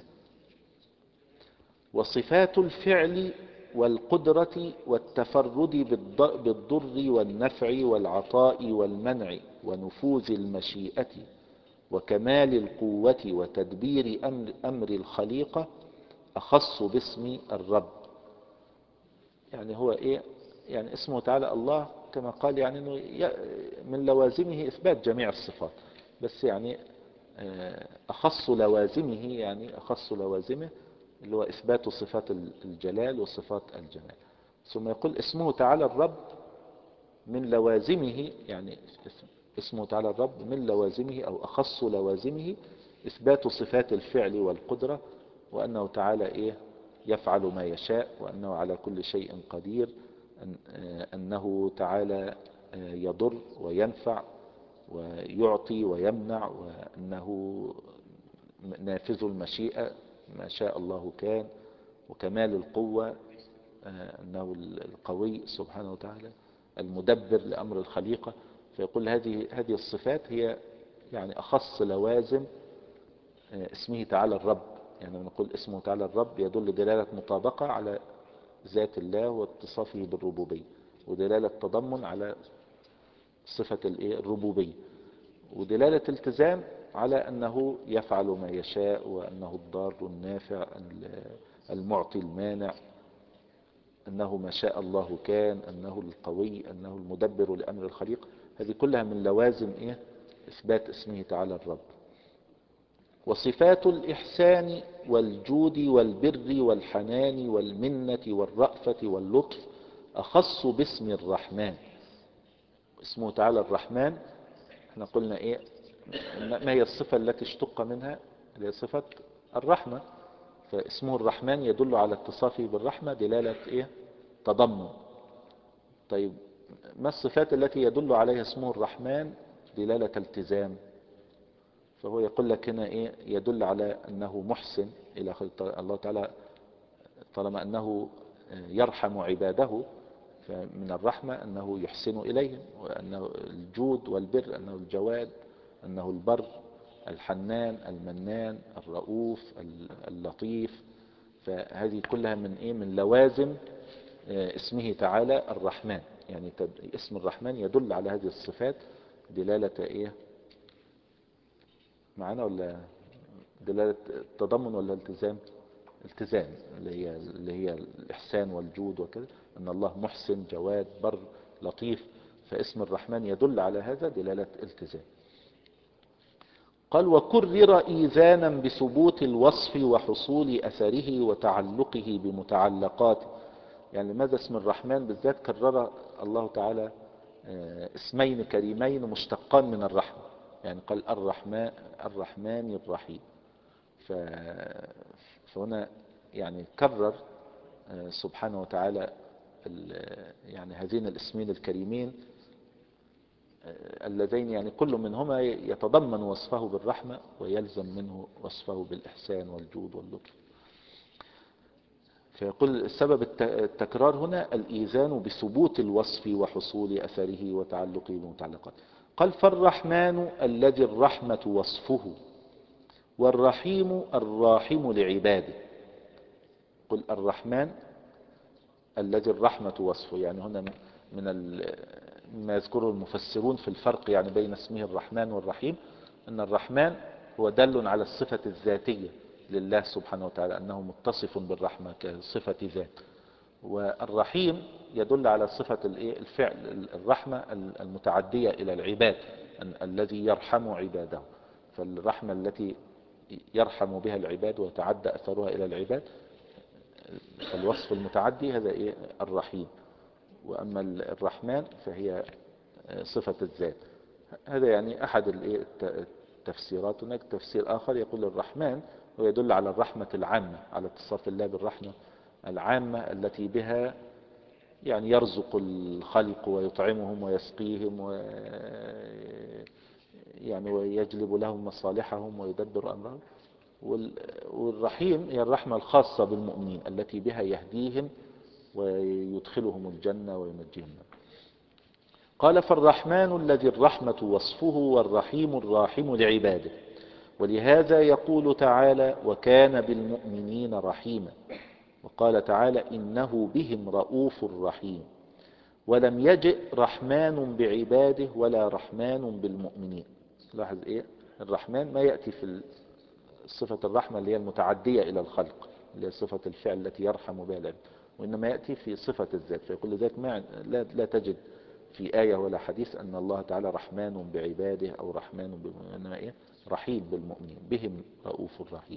Speaker 1: وصفات الفعل والقدرة والتفرد بالضر والنفع والعطاء والمنع ونفوذ المشيئة وكمال القوة وتدبير أمر, أمر الخليقة أخص باسم الرب. يعني هو إيه؟ يعني اسمه تعالى الله كما قال، يعني إنه من لوازمه إثبات جميع الصفات، بس يعني أخص لوازمه، يعني أخص لوازمه اللي هو إثبات صفات الجلال وصفات الجمال. ثم يقول اسمه تعالى الرب من لوازمه، يعني اسمه تعالى الرب من لوازمه أو أخص لوازمه إثبات صفات الفعل والقدرة، وأنه تعالى إيه؟ يفعل ما يشاء، وأنه على كل شيء قدير، أنه تعالى يضر وينفع ويعطي ويمنع، وأنه نافذ المشيئة ما شاء الله كان، وكمال القوة أنه القوي سبحانه وتعالى المدبر لأمر الخليقة. فيقول هذه هذه الصفات هي يعني أخص لوازم اسمه تعالى الرب. يعني نقول اسمه تعالى الرب يدل دلالة مطابقة على ذات الله واتصافه بالربوبية، ودلالة تضمن على صفة الربوبية، ودلالة التزام على أنه يفعل ما يشاء، وأنه الضار النافع المعطي المانع، أنه ما شاء الله كان، أنه القوي، أنه المدبر لأمر الخليق. هذه كلها من لوازم إيه؟ إثبات اسمه تعالى الرب. وصفات الإحسان والجود والبر والحنان والمنة والرأفة واللطف أخص باسم الرحمن. اسمه تعالى الرحمن، احنا قلنا ايه؟ ما هي الصفة التي اشتق منها؟ هي صفة الرحمة. فاسمه الرحمن يدل على اتصافه بالرحمة دلالة ايه؟ تضمن. طيب ما الصفات التي يدل عليها اسمه الرحمن دلالة التزام؟ فهو يقول لك هنا ايه؟ يدل على انه محسن الى الله تعالى، طالما انه يرحم عباده فمن الرحمة انه يحسن اليهم، وانه الجود والبر انه الجواد، انه البر الحنان المنان الرؤوف اللطيف. فهذه كلها من ايه؟ من لوازم اسمه تعالى الرحمن. يعني اسم الرحمن يدل على هذه الصفات دلالة ايه معنا؟ ولا دلالة تضمن ولا التزام؟ التزام، اللي هي اللي هي الإحسان والجود وكذا، أن الله محسن جواد بر لطيف. فاسم الرحمن يدل على هذا دلالة التزام. قال وكرر إيذانا بثبوت الوصف وحصول أثره وتعلقه بمتعلقاته. يعني لماذا اسم الرحمن بالذات كرر الله تعالى اسمين كريمين مشتقان من الرحمة؟ يعني قال الرحمن الرحمن الرحيم. فهنا يعني كرر سبحانه وتعالى يعني هذين الاسمين الكريمين اللذين يعني كل منهما يتضمن وصفه بالرحمة ويلزم منه وصفه بالإحسان والجود واللطف. فيقول سبب التكرار هنا الإيذان بثبوت الوصف وحصول أثره وتعلقه بمتعلقات. قال فالرحمن الذي الرحمة وصفه والرحيم الراحم لعباده. قل الرحمن الذي الرحمة وصفه، يعني هنا من ما يذكره المفسرون في الفرق يعني بين اسمه الرحمن والرحيم، أن الرحمن هو دل على الصفة الذاتية لله سبحانه وتعالى أنه متصف بالرحمة كصفة ذات، والرحيم يدل على صفة الفعل الرحمة المتعدية إلى العباد الذي يرحم عباده. فالرحمة التي يرحم بها العباد ويتعدى أثرها إلى العباد فالوصف المتعدي هذا إيه الرحيم. وأما الرحمن فهي صفة الذات. هذا يعني أحد التفسيرات. هناك تفسير آخر يقول الرحمن ويدل على الرحمة العامة، على اتصاف الله بالرحمة العامة التي بها يعني يرزق الخلق ويطعمهم ويسقيهم و يعني ويجلب لهم مصالحهم ويدبر أمرهم. والرحيم هي الرحمة الخاصة بالمؤمنين التي بها يهديهم ويدخلهم الجنة وينجيهم. قال فالرحمن الذي الرحمة وصفه والرحيم الراحم لعباده. ولهذا يقول تعالى وكان بالمؤمنين رحيما. وقال تعالى إنه بهم رؤوف رحيم. ولم يجئ رحمن بعباده ولا رحمن بالمؤمنين. لاحظ ايه الرحمن ما يأتي في صفة الرحمة اللي هي المتعدية إلى الخلق اللي هي صفة الفعل التي يرحم بها العباد، وإنما يأتي في صفة الذات. فيقول ذلك ما لا, لا تجد في آية ولا حديث أن الله تعالى رحمن بعباده أو رحمن بالمؤمنين، إنما إيه رحيم بالمؤمنين بهم رؤوف رحيم.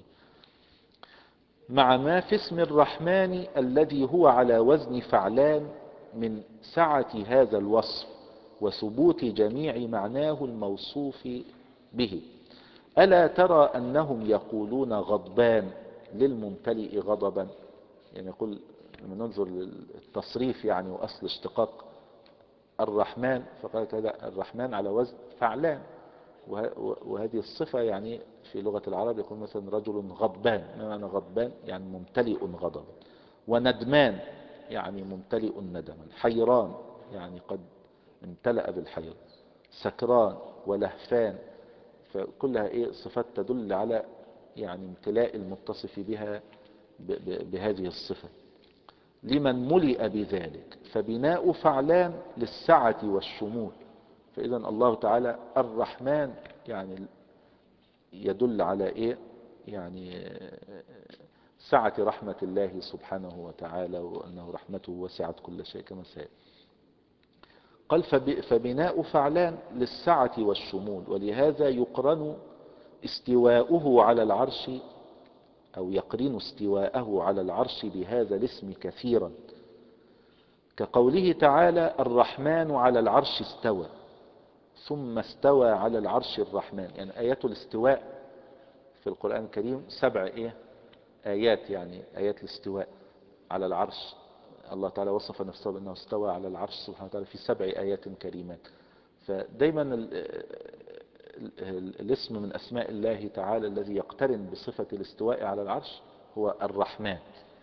Speaker 1: مع ما في اسم الرحمن الذي هو على وزن فعلان من سعة هذا الوصف وثبوت جميع معناه الموصوف به. ألا ترى أنهم يقولون غضبان للممتلئ غضبا. يعني يقول لما ننظر للتصريف يعني وأصل اشتقاق الرحمن فقال كذا الرحمن على وزن فعلان، وهذه الصفة يعني في لغة العرب يقول مثلا رجل غضبان. ما معنى غضبان؟ يعني ممتلئ غضبا. وندمان يعني ممتلئ ندما. حيران يعني قد امتلأ بالحيرة. سكران ولهفان. فكلها ايه صفات تدل على يعني امتلاء المتصف بها بهذه الصفة لمن ملئ بذلك. فبناء فعلان للسعة والشمول. فإذا الله تعالى الرحمن يعني يدل على ايه يعني سعة رحمة الله سبحانه وتعالى وأنه رحمته وسعت كل شيء كما سيأتي. قال فبناء فعلان للسعة والشمول. ولهذا يقرن استواؤه على العرش أو يقرن استواءه على العرش بهذا الاسم كثيرا، كقوله تعالى الرحمن على العرش استوى ثم استوى على العرش الرحمن. يعني آيات الاستواء في القرآن الكريم سبع إيه آيات، يعني آيات الاستواء على العرش. الله تعالى وصف نفسه بأنه استوى على العرش سبحانه وتعالى في سبع آيات كريمات. فدايما الاسم من أسماء الله تعالى الذي يقترن بصفة الاستواء على العرش هو الرحمن.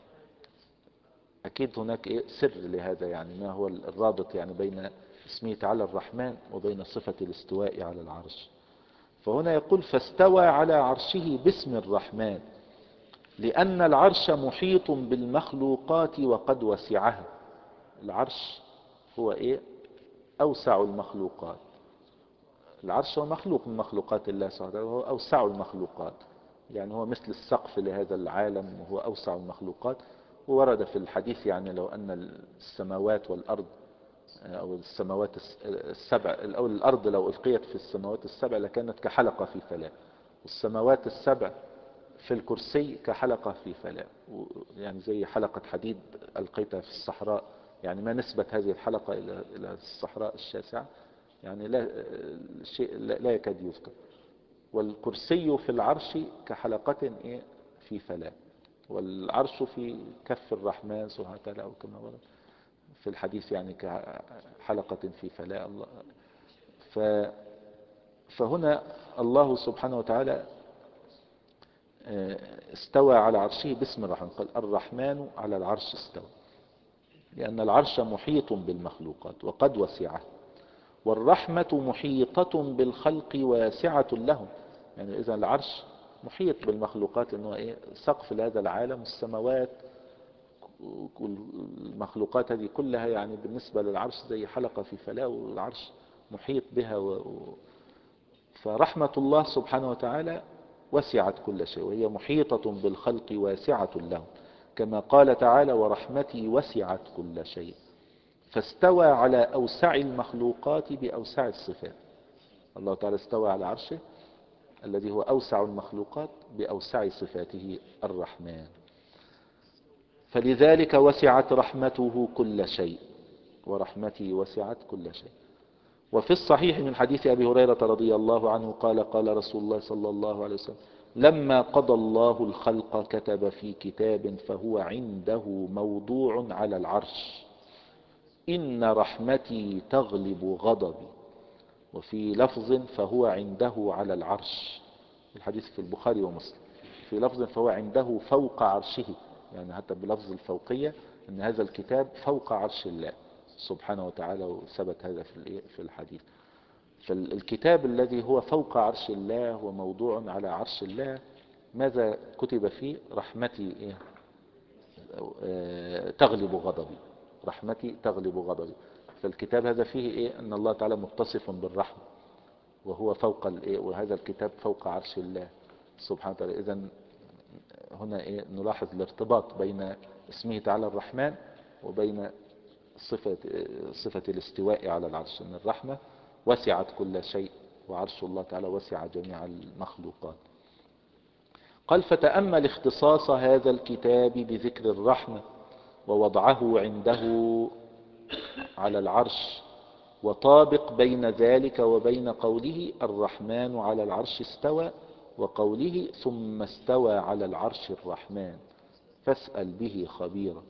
Speaker 1: أكيد هناك إيه سر لهذا، يعني ما هو الرابط يعني بين اسمه تعالى الرحمن وبين صفة الاستواء على العرش. فهنا يقول فاستوى على عرشه باسم الرحمن لأن العرش محيط بالمخلوقات وقد وسعها. العرش هو إيه أوسع المخلوقات. العرش هو مخلوق من مخلوقات الله سبحانه وتعالى وهو أوسع المخلوقات، يعني هو مثل السقف لهذا العالم وهو أوسع المخلوقات. وورد في الحديث يعني لو أن السماوات والأرض أو السماوات السبع أو الأرض لو ألقيت في السماوات السبع لكانت كحلقة في فلاة، والسماوات السبع في الكرسي كحلقة في فلاة، يعني زي حلقة حديد ألقيتها في الصحراء. يعني ما نسبة هذه الحلقة إلى الصحراء الشاسعة يعني لا شيء لا يكاد يذكر. والكرسي في العرش كحلقة إيه في فلاة، والعرش في كف الرحمن سبحانه وتعالى أو كما ورد. في الحديث يعني كحلقة في فلاة الله. ف فهنا الله سبحانه وتعالى استوى على عرشه باسم الرحمن، قال الرحمن على العرش استوى، لأن العرش محيط بالمخلوقات وقد وسعه، والرحمة محيطة بالخلق واسعة لهم. يعني إذا العرش محيط بالمخلوقات، لأنه إيه سقف لهذا العالم، السماوات المخلوقات هذه كلها يعني بالنسبة للعرش زي حلقة في فلاة، والعرش محيط بها و... فرحمة الله سبحانه وتعالى وسعت كل شيء، وهي محيطة بالخلق واسعة لهم، كما قال تعالى ورحمتي وسعت كل شيء، فاستوى على أوسع المخلوقات بأوسع الصفات. الله تعالى استوى على عرشه الذي هو أوسع المخلوقات بأوسع صفاته الرحمن، فلذلك وسعت رحمته كل شيء، ورحمتي وسعت كل شيء. وفي الصحيح من حديث أبي هريرة رضي الله عنه قال قال رسول الله صلى الله عليه وسلم لما قضى الله الخلق كتب في كتاب فهو عنده موضوع على العرش إن رحمتي تغلب غضبي، وفي لفظ فهو عنده على العرش، الحديث في البخاري ومسلم، في لفظ فهو عنده فوق عرشه، يعني حتى بلفظ الفوقية أن هذا الكتاب فوق عرش الله سبحانه وتعالى، وثبت هذا في الحديث. فالكتاب الذي هو فوق عرش الله وموضوع على عرش الله، ماذا كتب فيه؟ رحمتي إيه؟ اه تغلب غضبي، رحمتي تغلب غضبي. فالكتاب هذا فيه إيه؟ أن الله تعالى متصف بالرحمة، وهو فوق الإيه؟ وهذا الكتاب فوق عرش الله سبحانه وتعالى. إذن هنا إيه؟ نلاحظ الارتباط بين اسمه تعالى الرحمن وبين صفة, صفة الاستواء على العرش، أن الرحمة وسعت كل شيء، وعرش الله تعالى وسع جميع المخلوقات. قال فتأمل اختصاص هذا الكتاب بذكر الرحمة ووضعه عنده على العرش، وطابق بين ذلك وبين قوله الرحمن على العرش استوى، وقوله ثم استوى على العرش الرحمن فاسأل به خبيرا،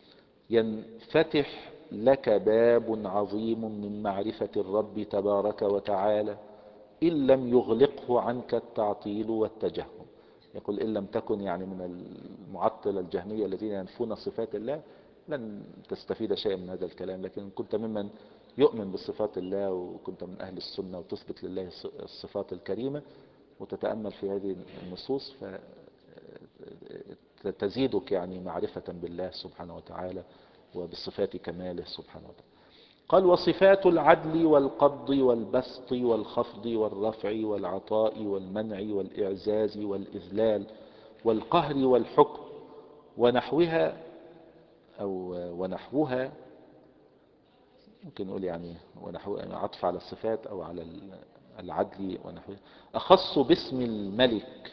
Speaker 1: ينفتح لك باب عظيم من معرفة الرب تبارك وتعالى إن لم يغلقه عنك التعطيل والتجهم. يقول إن لم تكن يعني من المعطلة الجهمية الذين ينفون صفات الله لن تستفيد شيئا من هذا الكلام، لكن كنت ممن يؤمن بصفات الله وكنت من أهل السنة وتثبت لله الصفات الكريمة وتتأمل في هذه النصوص فتزيدك يعني معرفة بالله سبحانه وتعالى وبصفات كماله سبحانه وتعالى. قال وصفات العدل والقبض والبسط والخفض والرفع والعطاء والمنع والإعزاز والإذلال والقهر والحكم ونحوها أو ونحوها، ممكن نقول يعني ونحو عطف على الصفات أو على العدل ونحوها، أخص باسم الملك،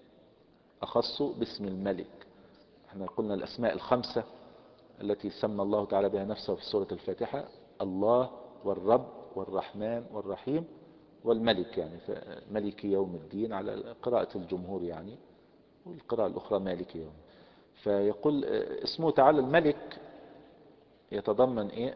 Speaker 1: أخص باسم الملك. احنا قلنا الأسماء الخمسة التي سمى الله تعالى بها نفسه في سورة الفاتحة، الله والرب والرحمن والرحيم والملك، يعني ملك يوم الدين على قراءة الجمهور يعني، والقراءة الأخرى مالك يوم. فيقول اسمه تعالى الملك يتضمن ايه؟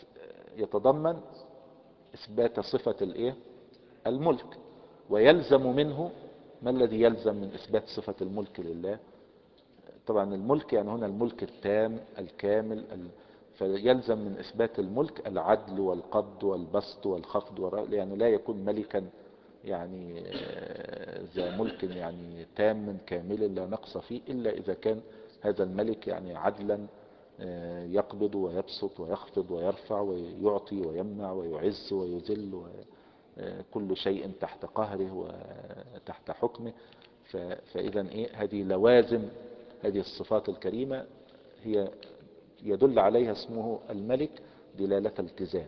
Speaker 1: يتضمن اثبات صفة الايه؟ الملك، ويلزم منه ما الذي يلزم من اثبات صفة الملك لله؟ طبعا الملك يعني هنا الملك التام الكامل، فيلزم من اثبات الملك العدل والقبض والبسط والخفض والرفع، يعني لا يكون ملكا يعني ذا ملك يعني تام كامل لا نقص فيه إلا إذا كان هذا الملك يعني عدلا يقبض ويبسط ويخفض ويرفع ويعطي ويمنع ويعز ويذل، وكل شيء تحت قهره وتحت حكمه. فإذا إيه هذه لوازم هذه الصفات الكريمة هي يدل عليها اسمه الملك دلالة التزام.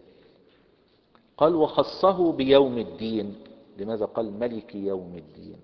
Speaker 1: قال وخصه بيوم الدين، لماذا قال ملك يوم الدين؟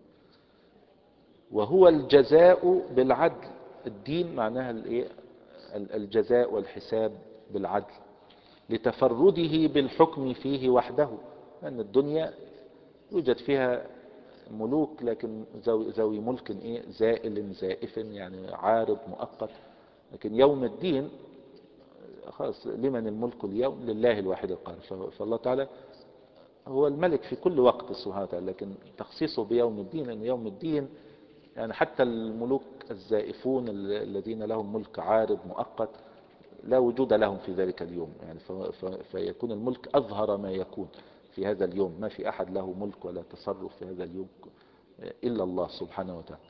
Speaker 1: وهو الجزاء بالعدل، الدين معناها الايه؟ الجزاء والحساب بالعدل، لتفرده بالحكم فيه وحده، لأن الدنيا يوجد فيها ملوك لكن ذوي ملك ايه؟ زائل زائف يعني عارض مؤقت، لكن يوم الدين خلاص لمن الملك اليوم لله الواحد القهار. فالله تعالى هو الملك في كل وقت سبحانه وتعالى، لكن تخصيصه بيوم الدين لأن يوم الدين يعني حتى الملوك الزائفون الذين لهم ملك عارض مؤقت لا وجود لهم في ذلك اليوم، يعني فيكون الملك أظهر ما يكون في هذا اليوم، ما في أحد له ملك ولا تصرف في هذا اليوم إلا الله سبحانه وتعالى.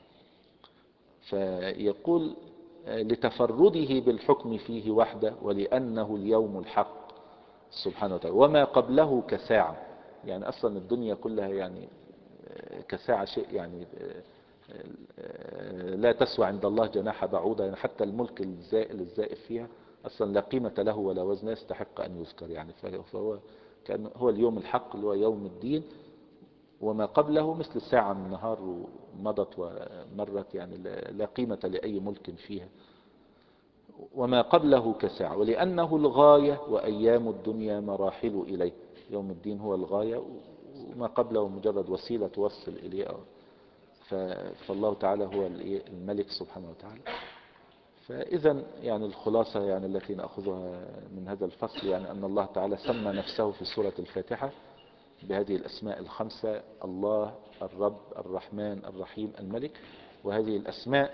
Speaker 1: فيقول لتفرده بالحكم فيه وحده ولأنه اليوم الحق سبحانه وتعالى، وما قبله كساعة. يعني أصلا الدنيا كلها يعني كساعة شيء يعني لا تسوى عند الله جناح بعوضة، يعني حتى الملك الزائل الزائف فيها أصلا لا قيمة له ولا وزن يستحق أن يذكر، يعني فهو كان هو اليوم الحق اللي هو يوم الدين، وما قبله مثل ساعة من النهار ومضت ومرت، يعني لا قيمة لأي ملك فيها. وما قبله كساعة ولأنه الغاية وأيام الدنيا مراحل إليه. يوم الدين هو الغاية وما قبله مجرد وسيلة توصل إليه. فالله تعالى هو الملك سبحانه وتعالى. فإذا يعني الخلاصة يعني التي نأخذها من هذا الفصل يعني أن الله تعالى سمى نفسه في سورة الفاتحة بهذه الأسماء الخمسة: الله، الرب، الرحمن، الرحيم، الملك. وهذه الأسماء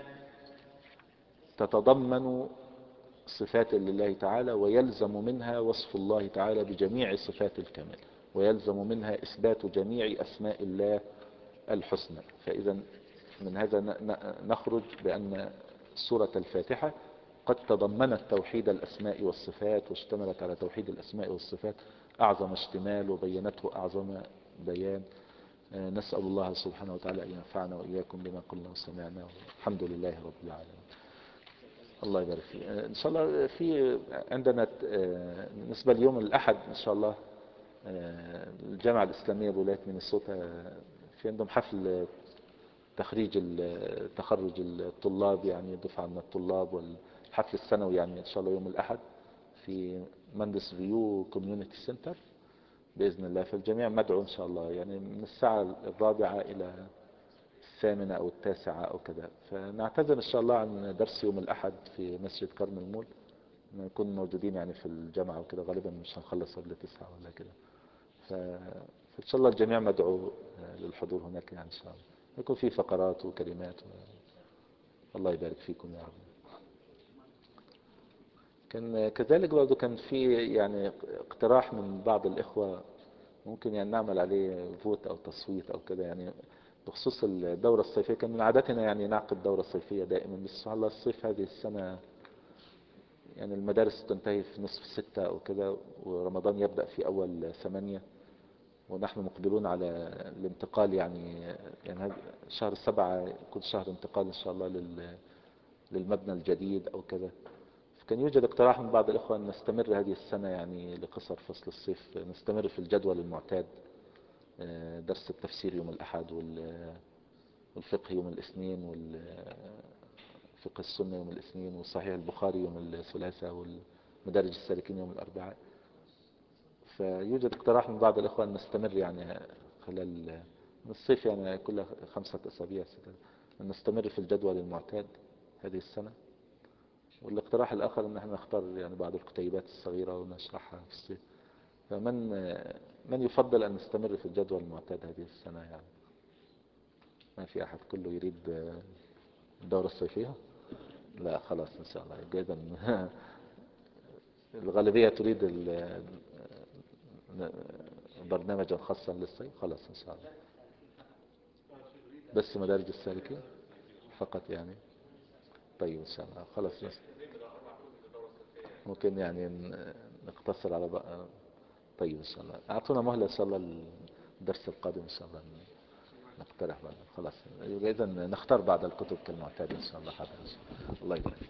Speaker 1: تتضمن صفات لله تعالى، ويلزم منها وصف الله تعالى بجميع صفات الكمال، ويلزم منها إثبات جميع أسماء الله الحسنى. فإذا من هذا نخرج بأن سورة الفاتحة قد تضمنت توحيد الأسماء والصفات، واشتملت على توحيد الأسماء والصفات أعظم اشتمال، وبينته أعظم بيان. نسأل الله سبحانه وتعالى أن ينفعنا وإياكم بما قلنا وسمعنا، والحمد لله رب العالمين. الله يبارك فيك. إن شاء الله في عندنا بالنسبة ليوم الأحد إن شاء الله الجامعة الإسلامية بولاية مينيسوتا في عندهم حفل تخريج تخرج الطلاب، يعني دفعة من الطلاب، والحفل السنوي يعني إن شاء الله يوم الأحد في ماندس فيو كوميونيتي سنتر بإذن الله. فالجميع مدعو إن شاء الله، يعني من الساعة الرابعة إلى الثامنة أو التاسعة أو كذا. فنعتذر إن شاء الله عن درس يوم الأحد في مسجد كرم المول، نكون موجودين يعني في الجامعة وكذا، غالبا مش هنخلص قبل تسعة ولا كده. فإن شاء الله الجميع مدعو للحضور هناك يعني إن شاء الله، يكون في فقرات وكلمات و... الله يبارك فيكم يا رب. كان كذلك برضو كان في يعني اقتراح من بعض الإخوة ممكن يعني نعمل عليه فوت أو تصويت أو كده، يعني بخصوص الدورة الصيفية. كان من عادتنا يعني نعقد دورة صيفية دائما، بس سبحان الله الصيف هذه السنة يعني المدارس تنتهي في نصف ستة أو كده، ورمضان يبدأ في أول ثمانية، ونحن مقبلون على الانتقال يعني يعني شهر سبعة يكون شهر انتقال إن شاء الله لل للمبنى الجديد أو كذا. فكان يوجد اقتراح من بعض الإخوة أن نستمر هذه السنة يعني لقصر فصل الصيف، نستمر في الجدول المعتاد، درس التفسير يوم الأحد، والفقه يوم الاثنين، والفقه السنة يوم الاثنين، وصحيح البخاري يوم الثلاثاء، والمدارج السالكين يوم الأربعاء. فيوجد اقتراح من بعض الإخوة أن نستمر يعني خلال الصيف يعني كل خمسة أسابيع أن نستمر في الجدول المعتاد هذه السنة. والاقتراح الآخر أن احنا نختار يعني بعض الكتيبات الصغيرة ونشرحها في الصيف. فمن من يفضل أن نستمر في الجدول المعتاد هذه السنة؟ يعني ما في أحد، كله يريد الدورة الصيفية؟ لا خلاص إن شاء الله جيدا. الغالبية تريد برنامجا خاصا للصيف، خلاص إن شاء الله. بس مدارج السالكين فقط يعني. طيب إن شاء الله خلاص ممكن يعني نقتصر على بقى. طيب إن شاء الله أعطونا مهلة إن شاء الله الدرس القادم إن شاء الله نقترح بعد. خلاص إذا نختار بعض الكتب كالمعتاد إن شاء الله. هذا الله يبارك.